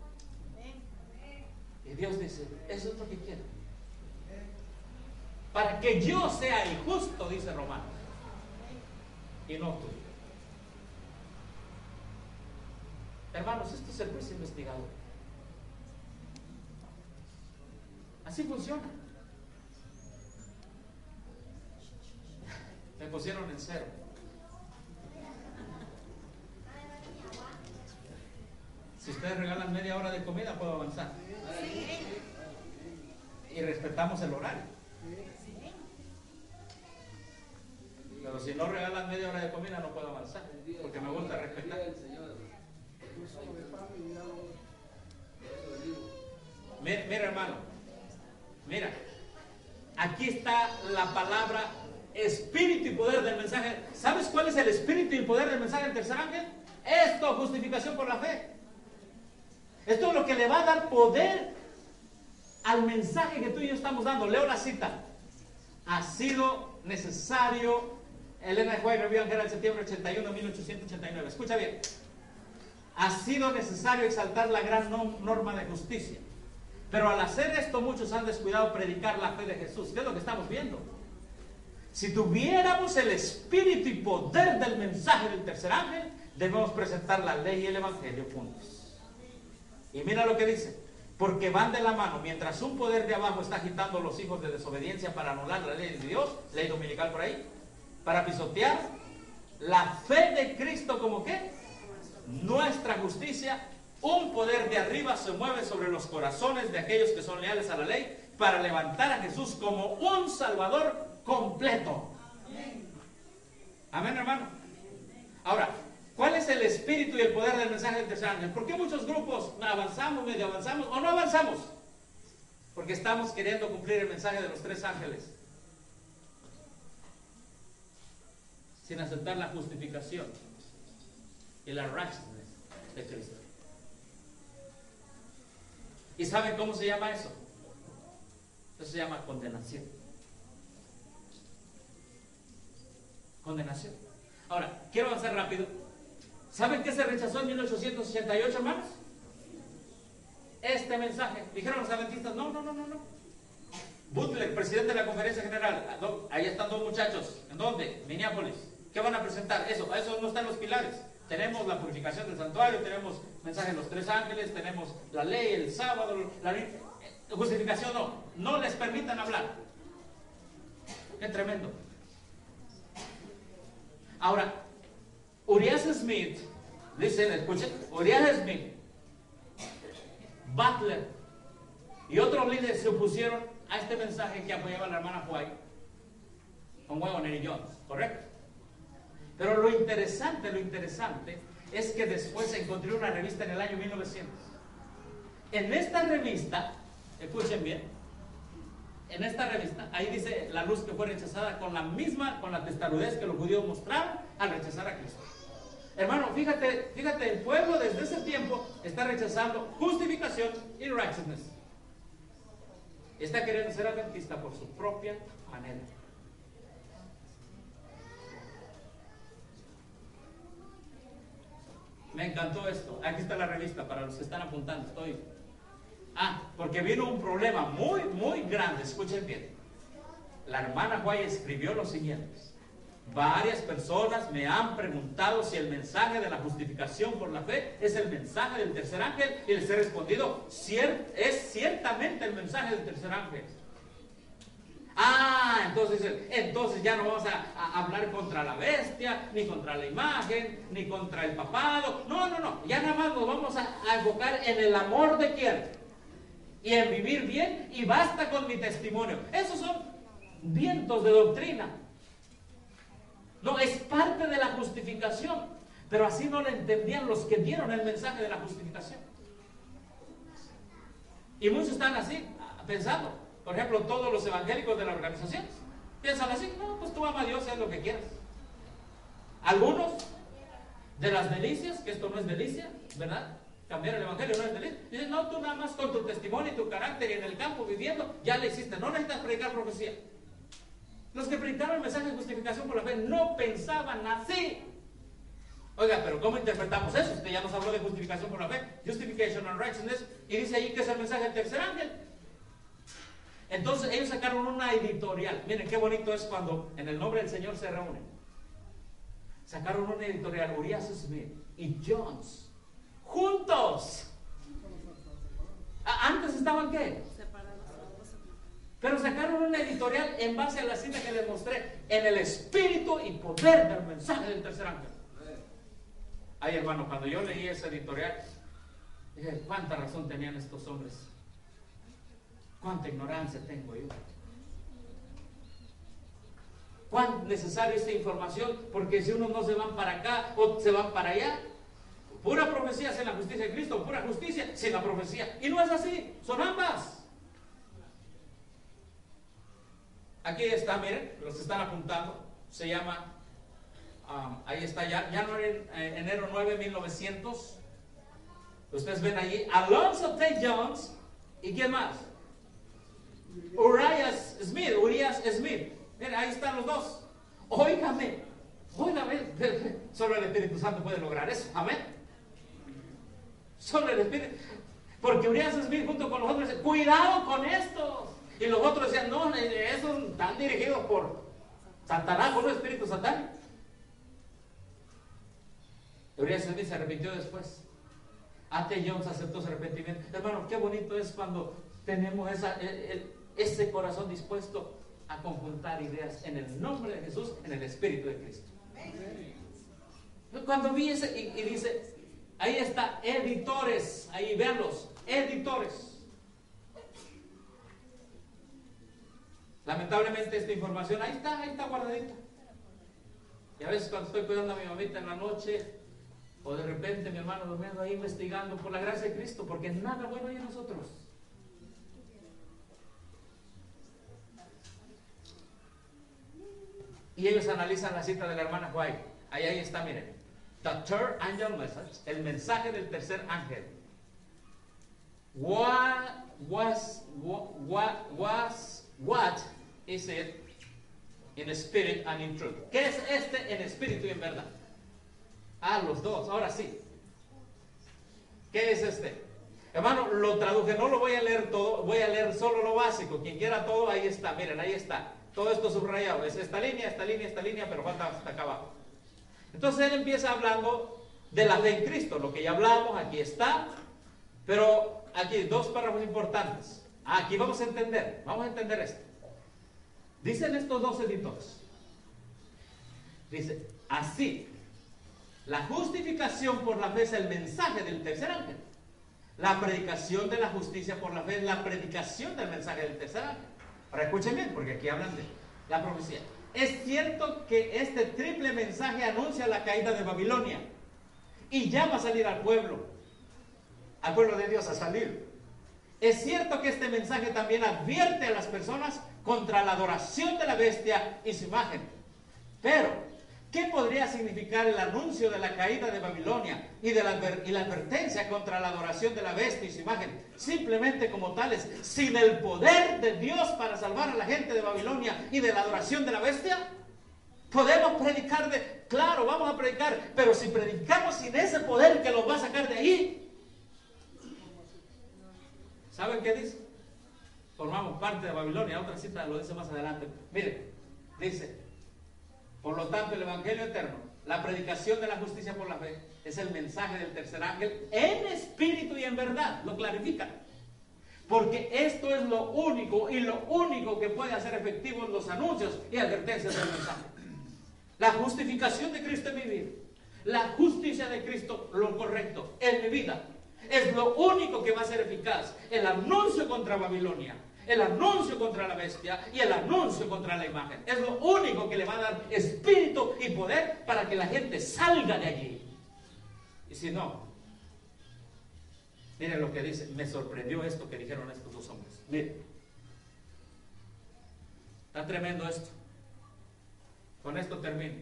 Y Dios dice, eso es lo que quiero. Para que yo sea el justo, dice Romanos, y no tú. Hermanos, esto es el juicio investigador. Así funciona. Me pusieron en cero. Si ustedes regalan media hora de comida, puedo avanzar. Y respetamos el horario. Pero si no regalan media hora de comida, no puedo avanzar. Porque me gusta respetar. Mira, mira, hermano. Mira. Aquí está la palabra espíritu y poder del mensaje. ¿Sabes cuál es el espíritu y el poder del mensaje del tercer ángel? Esto, justificación por la fe. Esto es lo que le va a dar poder al mensaje que tú y yo estamos dando. Leo la cita. Ha sido necesario, Elena de White Review Angela, en septiembre ochenta y uno, mil ochocientos ochenta y nueve. Escucha bien. Ha sido necesario exaltar la gran norma de justicia. Pero al hacer esto, muchos han descuidado predicar la fe de Jesús. ¿Qué es lo que estamos viendo? Si tuviéramos el espíritu y poder del mensaje del tercer ángel, debemos presentar la ley y el evangelio juntos. Y mira lo que dice, porque van de la mano, mientras un poder de abajo está agitando los hijos de desobediencia para anular la ley de Dios, ley dominical por ahí, para pisotear la fe de Cristo como ¿qué? Nuestra justicia, un poder de arriba se mueve sobre los corazones de aquellos que son leales a la ley para levantar a Jesús como un Salvador completo. Amén, hermano. Ahora, ¿cuál es el espíritu y el poder del mensaje del tercer ángel? ¿Por qué muchos grupos avanzamos, medio avanzamos o no avanzamos? Porque estamos queriendo cumplir el mensaje de los tres ángeles sin aceptar la justificación y la righteousness de Cristo. ¿Y saben cómo se llama eso? Eso se llama condenación. Condenación. Ahora, quiero avanzar rápido. ¿Saben qué se rechazó en mil ochocientos ochenta y ocho, hermanos? Este mensaje. Dijeron los adventistas, no, no, no, no, no. Butler, presidente de la conferencia general. Ahí están dos muchachos. ¿En dónde? Minneapolis. ¿Qué van a presentar? Eso, eso no está en los pilares. Tenemos la purificación del santuario, tenemos mensaje de los tres ángeles, tenemos la ley, el sábado, la justificación no. No les permitan hablar. Qué tremendo. Ahora, Urias Smith, dicen, escuchen, Urias Smith, Butler y otros líderes se opusieron a este mensaje que apoyaba la hermana White con Wagner y Jones, ¿correcto? Pero lo interesante, lo interesante es que después encontré una revista en el año mil novecientos. En esta revista, escuchen bien, en esta revista, ahí dice la luz que fue rechazada con la misma, con la testarudez que los judíos mostraron al rechazar a Cristo. Hermano, fíjate, fíjate, el pueblo desde ese tiempo está rechazando justificación y righteousness. Está queriendo ser adventista por su propia manera. Me encantó esto. Aquí está la revista para los que están apuntando. Estoy. Ah, porque vino un problema muy, muy grande. Escuchen bien. La hermana White escribió lo siguiente. Varias personas me han preguntado si el mensaje de la justificación por la fe es el mensaje del tercer ángel, y les he respondido, cier- es ciertamente el mensaje del tercer ángel. Ah, entonces, entonces ya no vamos a, a hablar contra la bestia, ni contra la imagen, ni contra el papado. No, no, no. Ya nada más nos vamos a, a enfocar en el amor de quién y en vivir bien, y basta con mi testimonio. Esos son vientos de doctrina. No, es parte de la justificación. Pero así no lo entendían los que dieron el mensaje de la justificación. Y muchos están así, pensando. Por ejemplo, todos los evangélicos de la organización piensan así: no, pues tú ama a Dios, haz lo que quieras. Algunos de las delicias, que esto no es delicia, ¿verdad? Cambiar el evangelio no es delicia. Dicen: no, tú nada más con tu testimonio y tu carácter y en el campo viviendo, ya le hiciste, no necesitas predicar profecía. Los que predicaron el mensaje de justificación por la fe no pensaban así. Oiga, pero ¿cómo interpretamos eso? Usted ya nos habló de justificación por la fe, justification and righteousness, y dice allí que es el mensaje del tercer ángel. Entonces ellos sacaron una editorial. Miren qué bonito es cuando en el nombre del Señor se reúnen. Sacaron una editorial, Urias Smith y Jones, juntos. ¿Antes estaban qué? Separados. Pero sacaron una editorial en base a la cita que les mostré, en el espíritu y poder del mensaje del tercer ángel. Ay, hermano, cuando yo leí esa editorial, dije: cuánta razón tenían estos hombres, cuánta ignorancia tengo yo, cuán necesaria esta información, porque si unos no se van para acá o se van para allá, pura profecía sin la justicia de Cristo, pura justicia sin la profecía, y no es así, son ambas. Aquí está, miren, los que están apuntando, se llama, um, ahí está, ya, ya no en eh, enero nueve, mil novecientos, ustedes ven allí, Alonzo T. Jones, ¿y quién más? Urias Smith, Urias Smith, miren, ahí están los dos. Óigame, óigame, solo el Espíritu Santo puede lograr eso, amén. Solo el Espíritu, porque Urias Smith junto con los otros dice: cuidado con estos. Y los otros decían: no, esos están dirigidos por Satanás, por un espíritu satánico. Urias Smith se arrepintió después. A T. Jones aceptó su arrepentimiento. Hermano, qué bonito es cuando tenemos esa, el, el, ese corazón dispuesto a conjuntar ideas en el nombre de Jesús, en el Espíritu de Cristo. Cuando vi ese, y, y dice, ahí está, editores, ahí véanlos, editores. Lamentablemente esta información ahí está, ahí está guardadita. Y a veces cuando estoy cuidando a mi mamita en la noche, o de repente mi hermano durmiendo ahí investigando, por la gracia de Cristo, porque nada bueno hay en nosotros. Y ellos analizan la cita de la hermana White. Ahí, ahí está, miren. The third angel message, el mensaje del tercer ángel. What was, what was, what is it in spirit and in truth? ¿Qué es este en espíritu y en verdad? Ah, los dos, ahora sí. ¿Qué es este? Hermano, lo traduje, no lo voy a leer todo, voy a leer solo lo básico. Quien quiera todo, ahí está, miren, ahí está. Todo esto subrayado, es esta línea, esta línea, esta línea, pero falta hasta acá abajo. Entonces él empieza hablando de la fe en Cristo, lo que ya hablamos, aquí está, pero aquí dos párrafos importantes. Aquí vamos a entender, vamos a entender esto. Dicen estos dos editores, dice, así, la justificación por la fe es el mensaje del tercer ángel. La predicación de la justicia por la fe es la predicación del mensaje del tercer ángel. Ahora escuchen bien, porque aquí hablan de la profecía. Es cierto que este triple mensaje anuncia la caída de Babilonia y llama a salir al pueblo, al pueblo de Dios a salir. Es cierto que este mensaje también advierte a las personas contra la adoración de la bestia y su imagen. Pero, ¿qué podría significar el anuncio de la caída de Babilonia y, de la, y la advertencia contra la adoración de la bestia y su imagen? Simplemente como tales, sin el poder de Dios para salvar a la gente de Babilonia y de la adoración de la bestia. Podemos predicar de, claro, vamos a predicar, pero si predicamos sin ese poder que los va a sacar de ahí, ¿saben qué dice? Formamos parte de Babilonia. Otra cita lo dice más adelante. Miren, dice: por lo tanto, el Evangelio eterno, la predicación de la justicia por la fe, es el mensaje del tercer ángel en espíritu y en verdad. Lo clarifica. Porque esto es lo único y lo único que puede hacer efectivos los anuncios y advertencias del mensaje. La justificación de Cristo en mi vida, la justicia de Cristo, lo correcto en mi vida, es lo único que va a ser eficaz. El anuncio contra Babilonia, El anuncio contra la bestia y el anuncio contra la imagen. Es lo único que le va a dar espíritu y poder para que la gente salga de allí. Y si no, miren lo que dice. Me sorprendió esto que dijeron estos dos hombres. Miren. Está tremendo esto. Con esto termino.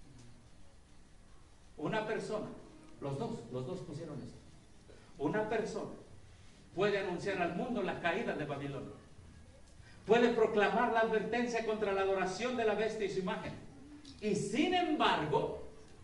Una persona, los dos, los dos pusieron esto. Una persona puede anunciar al mundo la caída de Babilonia. Puede proclamar la advertencia contra la adoración de la bestia y su imagen. Y sin embargo,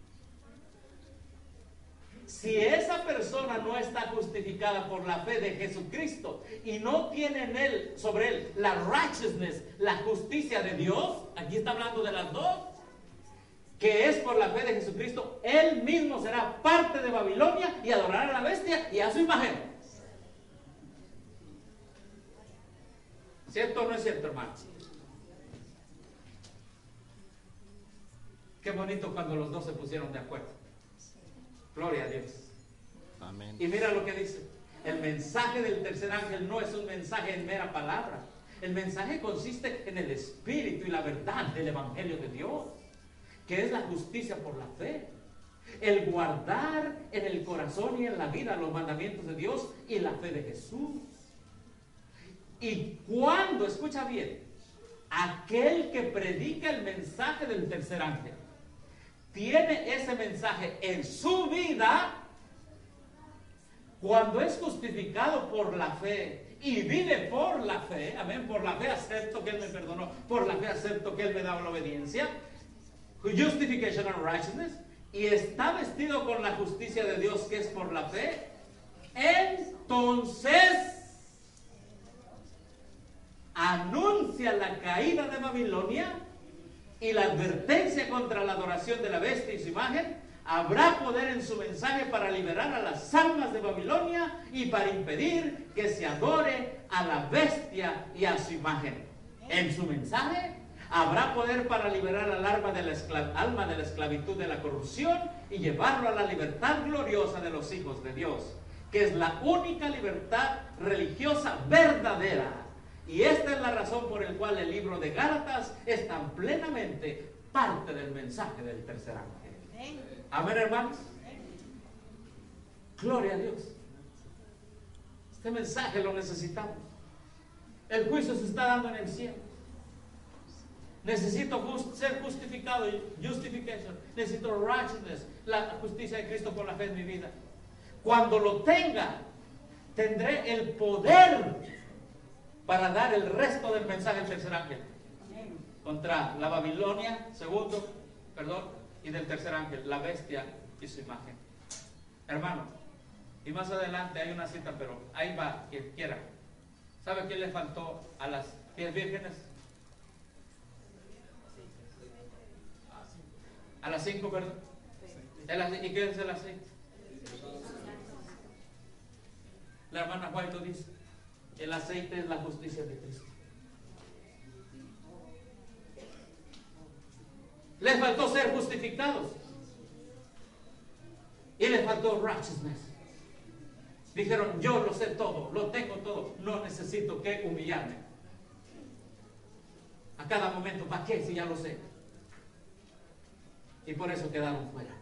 si esa persona no está justificada por la fe de Jesucristo y no tiene en él, sobre él, la righteousness, la justicia de Dios, aquí está hablando de las dos, que es por la fe de Jesucristo, él mismo será parte de Babilonia y adorará a la bestia y a su imagen. ¿Cierto o no es cierto, hermanos? Qué bonito cuando los dos se pusieron de acuerdo. Gloria a Dios. Amén. Y mira lo que dice. El mensaje del tercer ángel no es un mensaje en mera palabra. El mensaje consiste en el espíritu y la verdad del evangelio de Dios, que es la justicia por la fe. El guardar en el corazón y en la vida los mandamientos de Dios y la fe de Jesús. Y cuando, escucha bien, aquel que predica el mensaje del tercer ángel tiene ese mensaje en su vida, cuando es justificado por la fe y vive por la fe, amén, por la fe acepto que Él me perdonó, por la fe acepto que Él me da la obediencia, justification and righteousness, y está vestido con la justicia de Dios que es por la fe, entonces anuncia la caída de Babilonia y la advertencia contra la adoración de la bestia y su imagen. Habrá poder en su mensaje para liberar a las almas de Babilonia y para impedir que se adore a la bestia y a su imagen. En su mensaje habrá poder para liberar al alma de la, esclav- alma de la esclavitud de la corrupción y llevarlo a la libertad gloriosa de los hijos de Dios, que es la única libertad religiosa verdadera. Y esta es la razón por la cual el libro de Gálatas es tan plenamente parte del mensaje del tercer ángel. Amén, hermanos. Gloria a Dios. Este mensaje lo necesitamos. El juicio se está dando en el cielo. Necesito just, ser justificado, justification. Necesito righteousness, la justicia de Cristo por la fe en mi vida. Cuando lo tenga, tendré el poder para dar el resto del mensaje del tercer ángel contra la Babilonia, segundo, perdón, y del tercer ángel, la bestia y su imagen. Hermano, y más adelante hay una cita, pero ahí va quien quiera. ¿Sabe qué le faltó a las diez vírgenes? A las cinco, ¿verdad? ¿Y qué es el aceite? La hermana White lo dice. El aceite es la justicia de Cristo. Les faltó ser justificados. Y les faltó righteousness. Dijeron, yo lo sé todo, lo tengo todo, no necesito que humillarme. A cada momento, ¿para qué si ya lo sé? Y por eso quedaron fuera.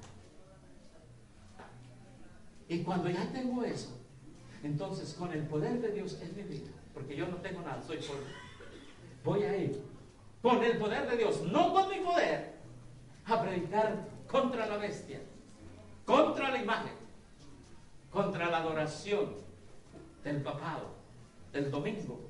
Y cuando ya tengo eso, entonces con el poder de Dios en mi vida, porque yo no tengo nada, soy polvo, voy a ir con el poder de Dios, no con mi poder, a predicar contra la bestia, contra la imagen, contra la adoración del papado, del domingo,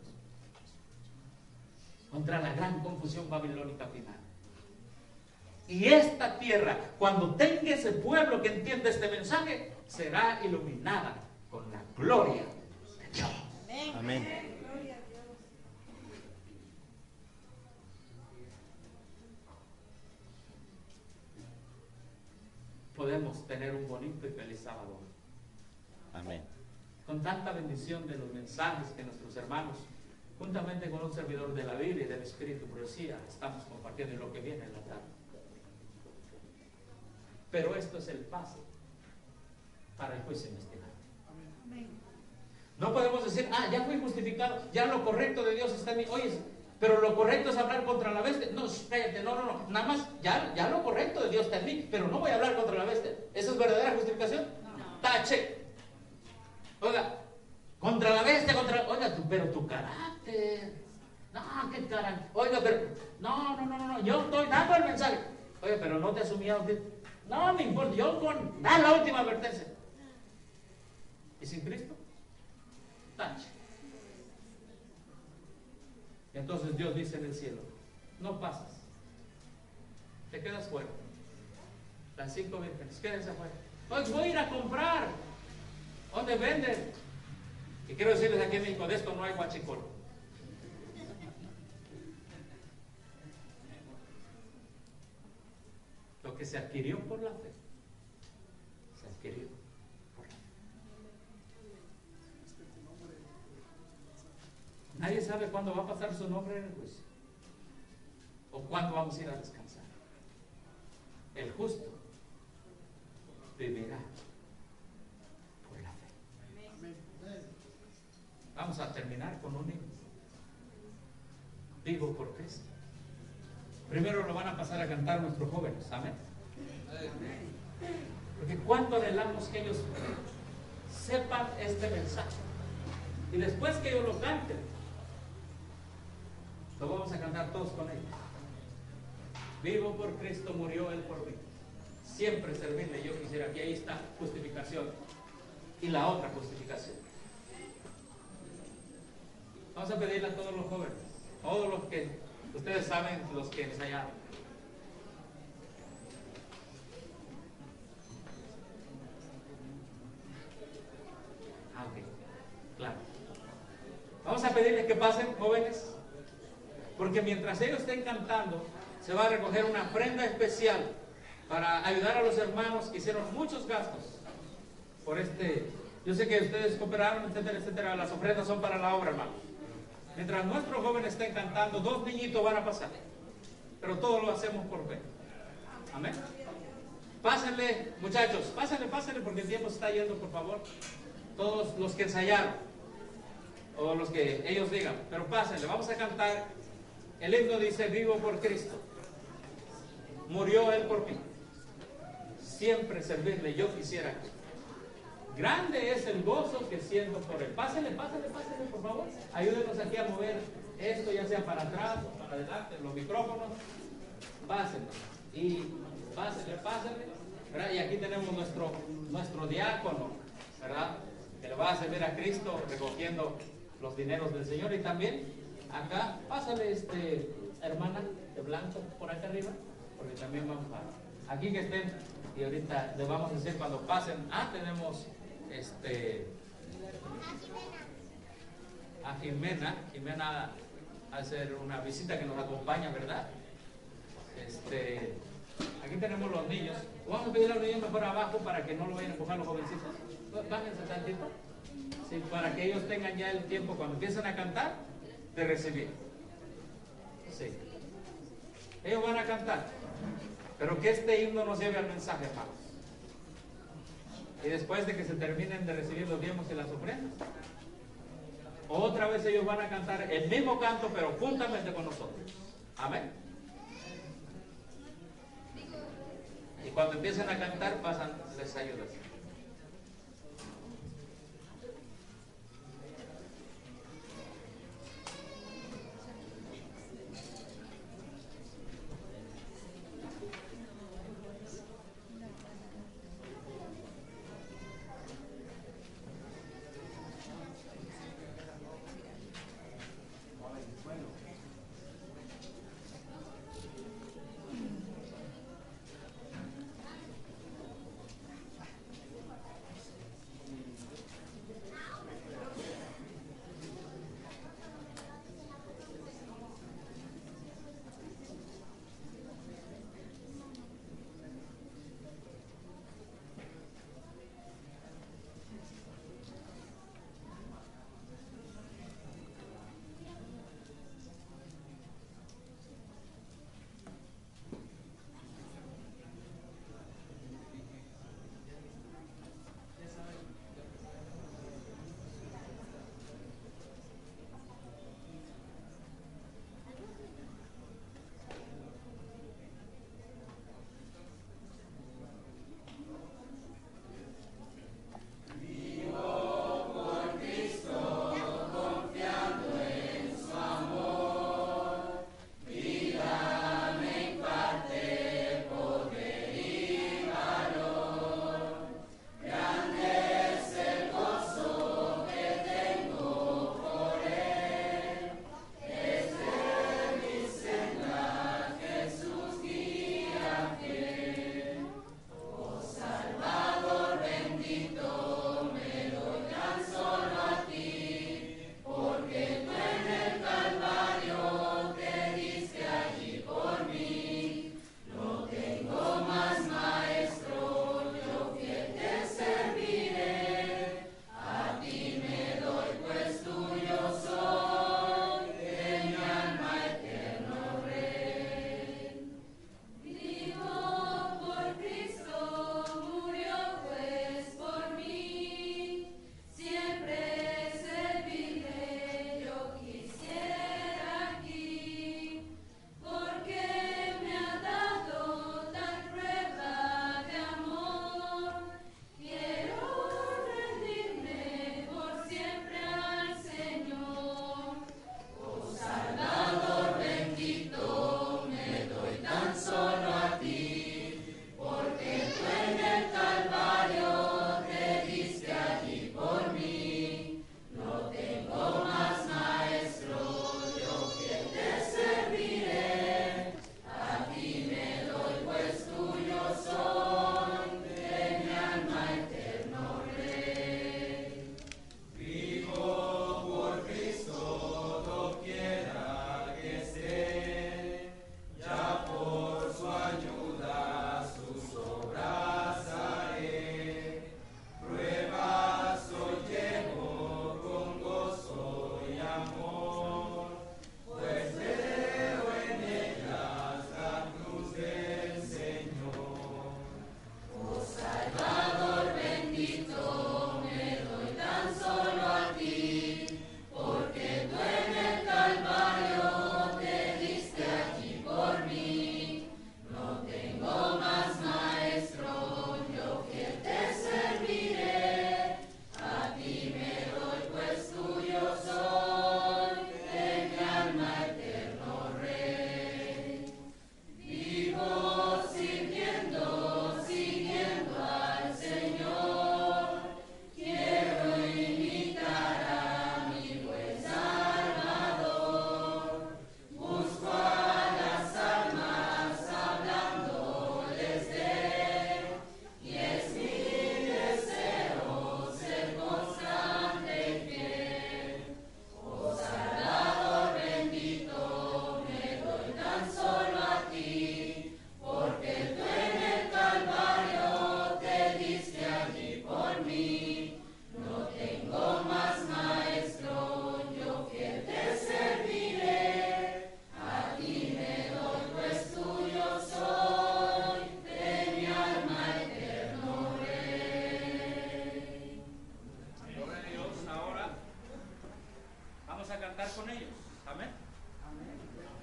contra la gran confusión babilónica final. Y esta tierra, cuando tenga ese pueblo que entienda este mensaje, será iluminada con la gloria de Dios. Amén. Amén. Podemos tener un bonito y feliz sábado. Amén. Con tanta bendición de los mensajes que nuestros hermanos, juntamente con un servidor de la Biblia y del Espíritu Profecía, estamos compartiendo en lo que viene en la tarde. Pero esto es el paso para el juicio investigado. No podemos decir, ah, ya fui justificado, ya lo correcto de Dios está en mí. Oye, pero lo correcto es hablar contra la bestia. No, cállate, no, no, no. Nada más, ya, ya lo correcto de Dios está en mí, pero no voy a hablar contra la bestia. ¿Esa es verdadera justificación? No. Tache. Oiga, contra la bestia, contra... Oiga, tú, pero tu carácter. No, qué carácter. Oiga, pero... No, no, no, no, no. Yo estoy dando el mensaje. Oiga, pero no te asumía. No me importa. Yo con... Da la última advertencia. ¿Y sin Cristo? Tache. Entonces Dios dice en el cielo, no pasas, te quedas fuera. Las cinco vírgenes, quédense afuera. Hoy voy a ir a comprar. ¿Dónde venden? Y quiero decirles aquí en México, de esto no hay guachicol. Lo que se adquirió por la fe, se adquirió por la fe. Nadie sabe cuándo va a pasar su nombre en el juicio o cuándo vamos a ir a descansar. El justo vivirá por la fe. Vamos a terminar con un himno. Vivo por Cristo. Primero lo van a pasar a cantar nuestros jóvenes. Amén. Porque cuánto anhelamos que ellos sepan este mensaje. Y después que ellos lo canten, lo vamos a cantar todos con ellos. Vivo por Cristo, murió Él por mí. Siempre servirle yo quisiera. Que ahí está justificación. Y la otra justificación. Vamos a pedirle a todos los jóvenes, todos los que ustedes saben, los que ensayaron. Ah, ok, claro. Vamos a pedirles que pasen, jóvenes, porque mientras ellos estén cantando, se va a recoger una ofrenda especial para ayudar a los hermanos que hicieron muchos gastos por este. Yo sé que ustedes cooperaron, etcétera, etcétera. Las ofrendas son para la obra, hermanos. Mientras nuestros jóvenes estén cantando, dos niñitos van a pasar, pero todo lo hacemos por fe. Amén. Pásenle, muchachos, pásenle, pásenle, porque el tiempo se está yendo, por favor. Todos los que ensayaron, o los que ellos digan, pero pásenle, vamos a cantar. El himno dice, vivo por Cristo, murió Él por mí, siempre servirle yo quisiera. Grande es el gozo que siento por Él. Pásenle, pásenle, pásenle, por favor. Ayúdenos aquí a mover esto, ya sea para atrás o para adelante, los micrófonos. Pásenle. Y pásenle, pásenle. ¿Verdad? Y aquí tenemos nuestro, nuestro diácono, ¿verdad? Que le va a servir a Cristo recogiendo los dineros del Señor. Y también acá, pásale, este, hermana de blanco por acá arriba, porque también vamos a... Aquí que estén, y ahorita les vamos a decir cuando pasen. Ah, tenemos... Este, a Jimena, Jimena a hacer una visita que nos acompaña, ¿verdad? Este, aquí tenemos los niños. Vamos a pedir a los niños mejor abajo para que no lo vayan a empujar los jovencitos. Bájense tantito, sí, para que ellos tengan ya el tiempo cuando empiecen a cantar de recibir. Sí. Ellos van a cantar, pero que este himno nos lleve al mensaje, hermanos. Y después de que se terminen de recibir los diezmos y las ofrendas, otra vez ellos van a cantar el mismo canto, pero juntamente con nosotros. Amén. Y cuando empiecen a cantar, pasan, les ayudas.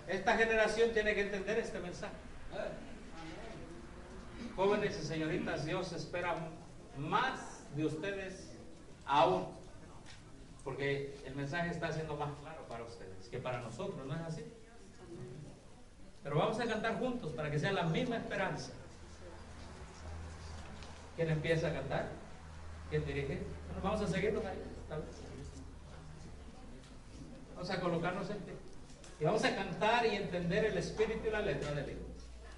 Esta generación tiene que entender este mensaje. Jóvenes y señoritas, Dios espera más de ustedes aún, porque el mensaje está siendo más claro para ustedes que para nosotros, ¿no es así? Pero vamos a cantar juntos para que sea la misma esperanza. ¿Quién empieza a cantar? ¿Quién dirige? Bueno, vamos a seguirnos ahí. Vamos a colocarnos en pie. Y vamos a cantar y entender el espíritu y la letra del himno.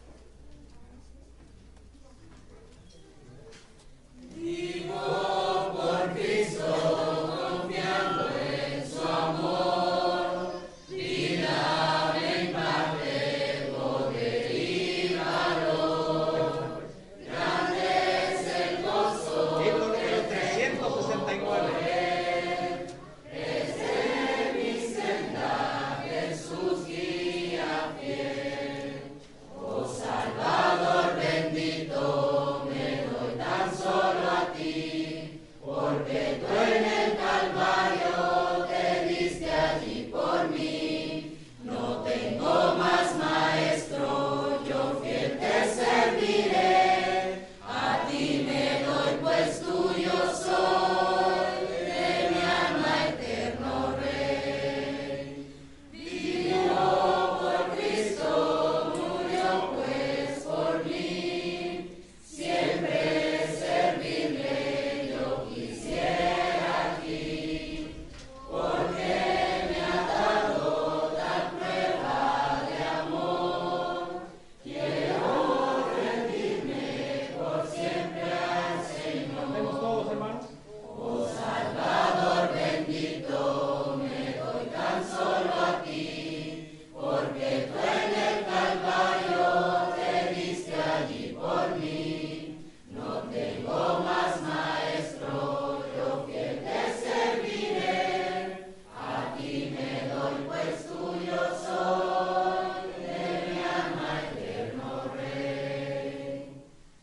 Vivo por Cristo, confiando en su amor, vida me imparte poder y valor. Grande es el gozo. Himno número trescientos sesenta y nueve. Desde mi senda Jesús guía fiel. Oh Salvador bendito, me doy tan solo a ti, porque tú en el Calvario te diste allí por mí. No tengo más maestro, yo fiel te serviré. A ti me doy, pues tuyo soy, de mi alma eterno Rey. Vivió por Cristo, murió pues por mí. Siempre servirle yo quisiera aquí, porque me ha dado tal prueba de amor. Quiero rendirme por siempre al Señor. Cantemos todos, hermanos. Oh Salvador bendito, me doy tan solo a ti, porque tú en el Calvario te diste allí por mí. No tengo más maestro, yo fiel te serviré. A ti me doy, pues tuyo soy, de mi alma eterno Rey.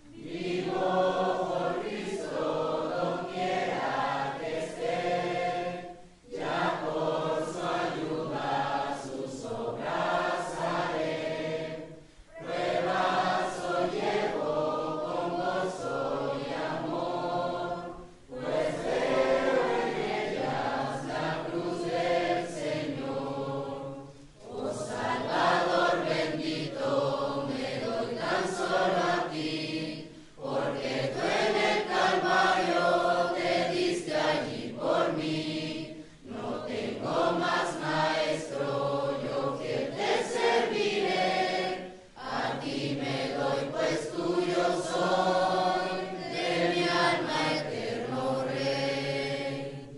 Vivo por Cristo, doquiera que esté, ya por su ayuda sus obras haré. Pruebas hoy llevo con gozo y amor, pues veo en ellas la cruz del Señor. Oh Salvador bendito, me doy tan solo a ti, porque tú en el Calvario te diste allí por mí. No tengo más maestro, yo fiel te serviré. A ti me doy, pues tuyo soy, de mi alma eterno Rey.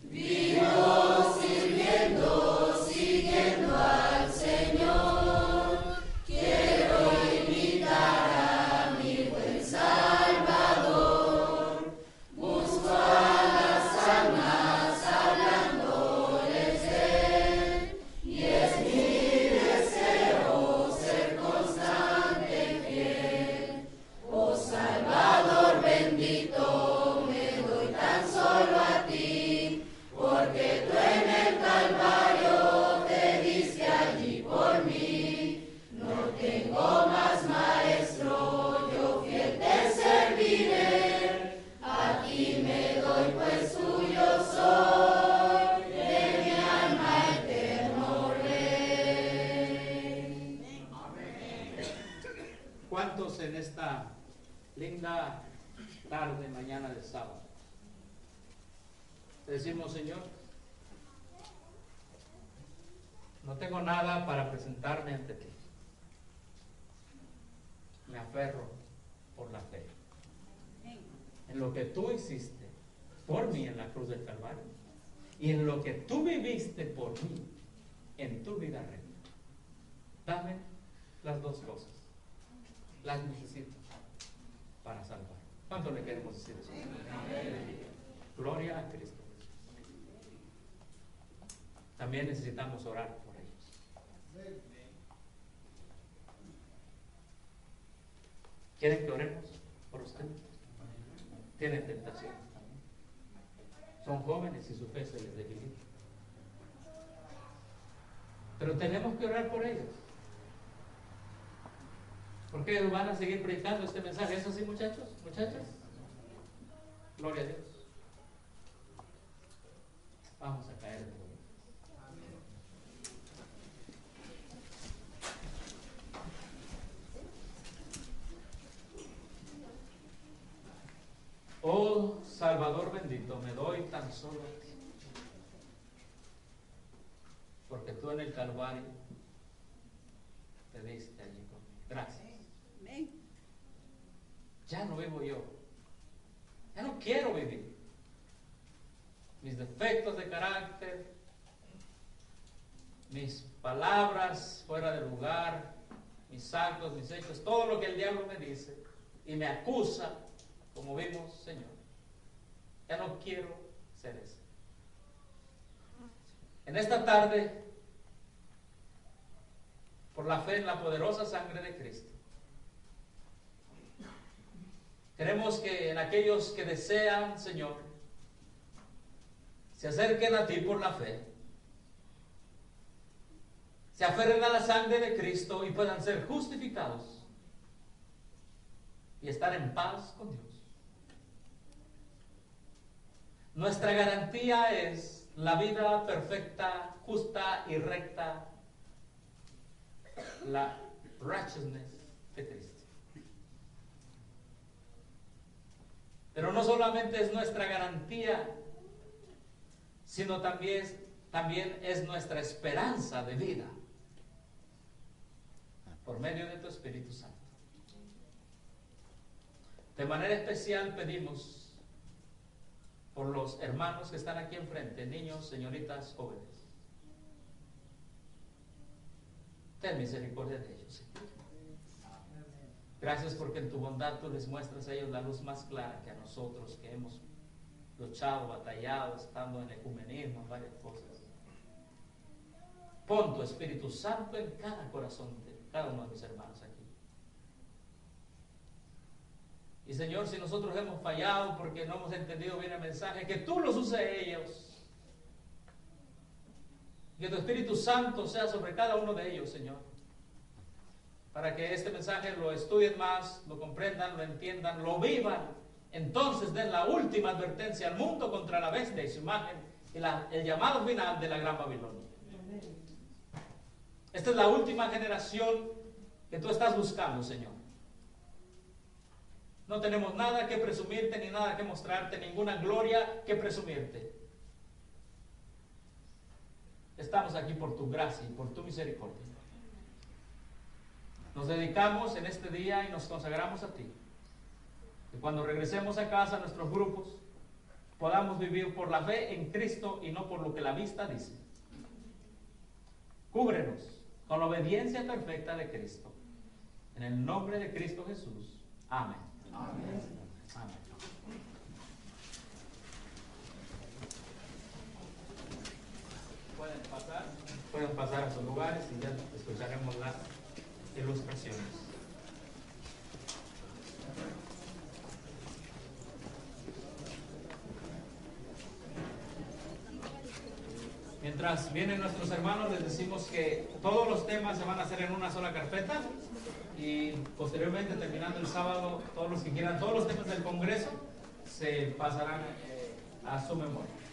Vivo sirviendo, siguiendo al Señor. Quiero imitar a mi buen Salvador. Busco a las almas hablándoles de él, y es mi deseo ser constante y fiel. Oh Salvador bendito, me doy tan solo a ti, porque tú en el Calvario te diste allí por mí. No tengo más maestro, yo fiel te serviré. A ti me doy, pues tuyo soy, de mi alma eterno Rey. ¿Cuántos en esta linda tarde, mañana de sábado decimos, Señor, no tengo nada para presentarme ante ti? Me aferro por la fe en lo que tú hiciste por mí en la cruz del Calvario y en lo que tú viviste por mí en tu vida reina. Dame las dos cosas. Las necesito para salvar. ¿Cuánto le queremos decir eso? Gloria a Cristo. También necesitamos orar por ellos. ¿Quieren que oremos por ustedes? Tienen tentación. Son jóvenes y su fe se les debilita. Pero tenemos que orar por ellos. Porque ellos van a seguir predicando este mensaje. ¿Es así, muchachos? ¿Muchachas? Gloria a Dios. Vamos a caer de nuevo. Oh Salvador bendito, me doy tan solo a ti. Porque tú en el Calvario te diste allí conmigo. Gracias. Ya no vivo yo. Ya no quiero vivir. Mis defectos de carácter, mis palabras fuera de lugar, mis actos, mis hechos, todo lo que el diablo me dice y me acusa, como vimos, Señor. Ya no quiero ser ese. En esta tarde, por la fe en la poderosa sangre de Cristo, queremos que en aquellos que desean, Señor, se acerquen a ti por la fe, se aferren a la sangre de Cristo y puedan ser justificados y estar en paz con Dios. Nuestra garantía es la vida perfecta, justa y recta, la righteousness de Cristo. Pero no solamente es nuestra garantía, sino también, también es nuestra esperanza de vida por medio de tu Espíritu Santo. De manera especial pedimos por los hermanos que están aquí enfrente, niños, señoritas, jóvenes. Ten misericordia de ellos, Señor. Gracias porque en tu bondad tú les muestras a ellos la luz más clara que a nosotros, que hemos luchado, batallado, estando en ecumenismo, en varias cosas. Pon tu Espíritu Santo en cada corazón de cada uno de mis hermanos aquí. Y Señor, si nosotros hemos fallado porque no hemos entendido bien el mensaje, que tú los uses a ellos. Que tu Espíritu Santo sea sobre cada uno de ellos, Señor. Para que este mensaje lo estudien más, lo comprendan, lo entiendan, lo vivan. Entonces den la última advertencia al mundo contra la bestia y su imagen y la, el llamado final de la Gran Babilonia. Esta es la última generación que tú estás buscando, Señor. No tenemos nada que presumirte, ni nada que mostrarte, ninguna gloria que presumirte. Estamos aquí por tu gracia y por tu misericordia. Nos dedicamos en este día y nos consagramos a ti. Que cuando regresemos a casa, a nuestros grupos, podamos vivir por la fe en Cristo y no por lo que la vista dice. Cúbrenos con la obediencia perfecta de Cristo. En el nombre de Cristo Jesús. Amén. Amén. Amén. Pueden pasar, pueden pasar a sus lugares y ya escucharemos las ilustraciones. Mientras vienen nuestros hermanos, les decimos que todos los temas se van a hacer en una sola carpeta y posteriormente, terminando el sábado, todos los que quieran, todos los temas del Congreso se pasarán a su memoria.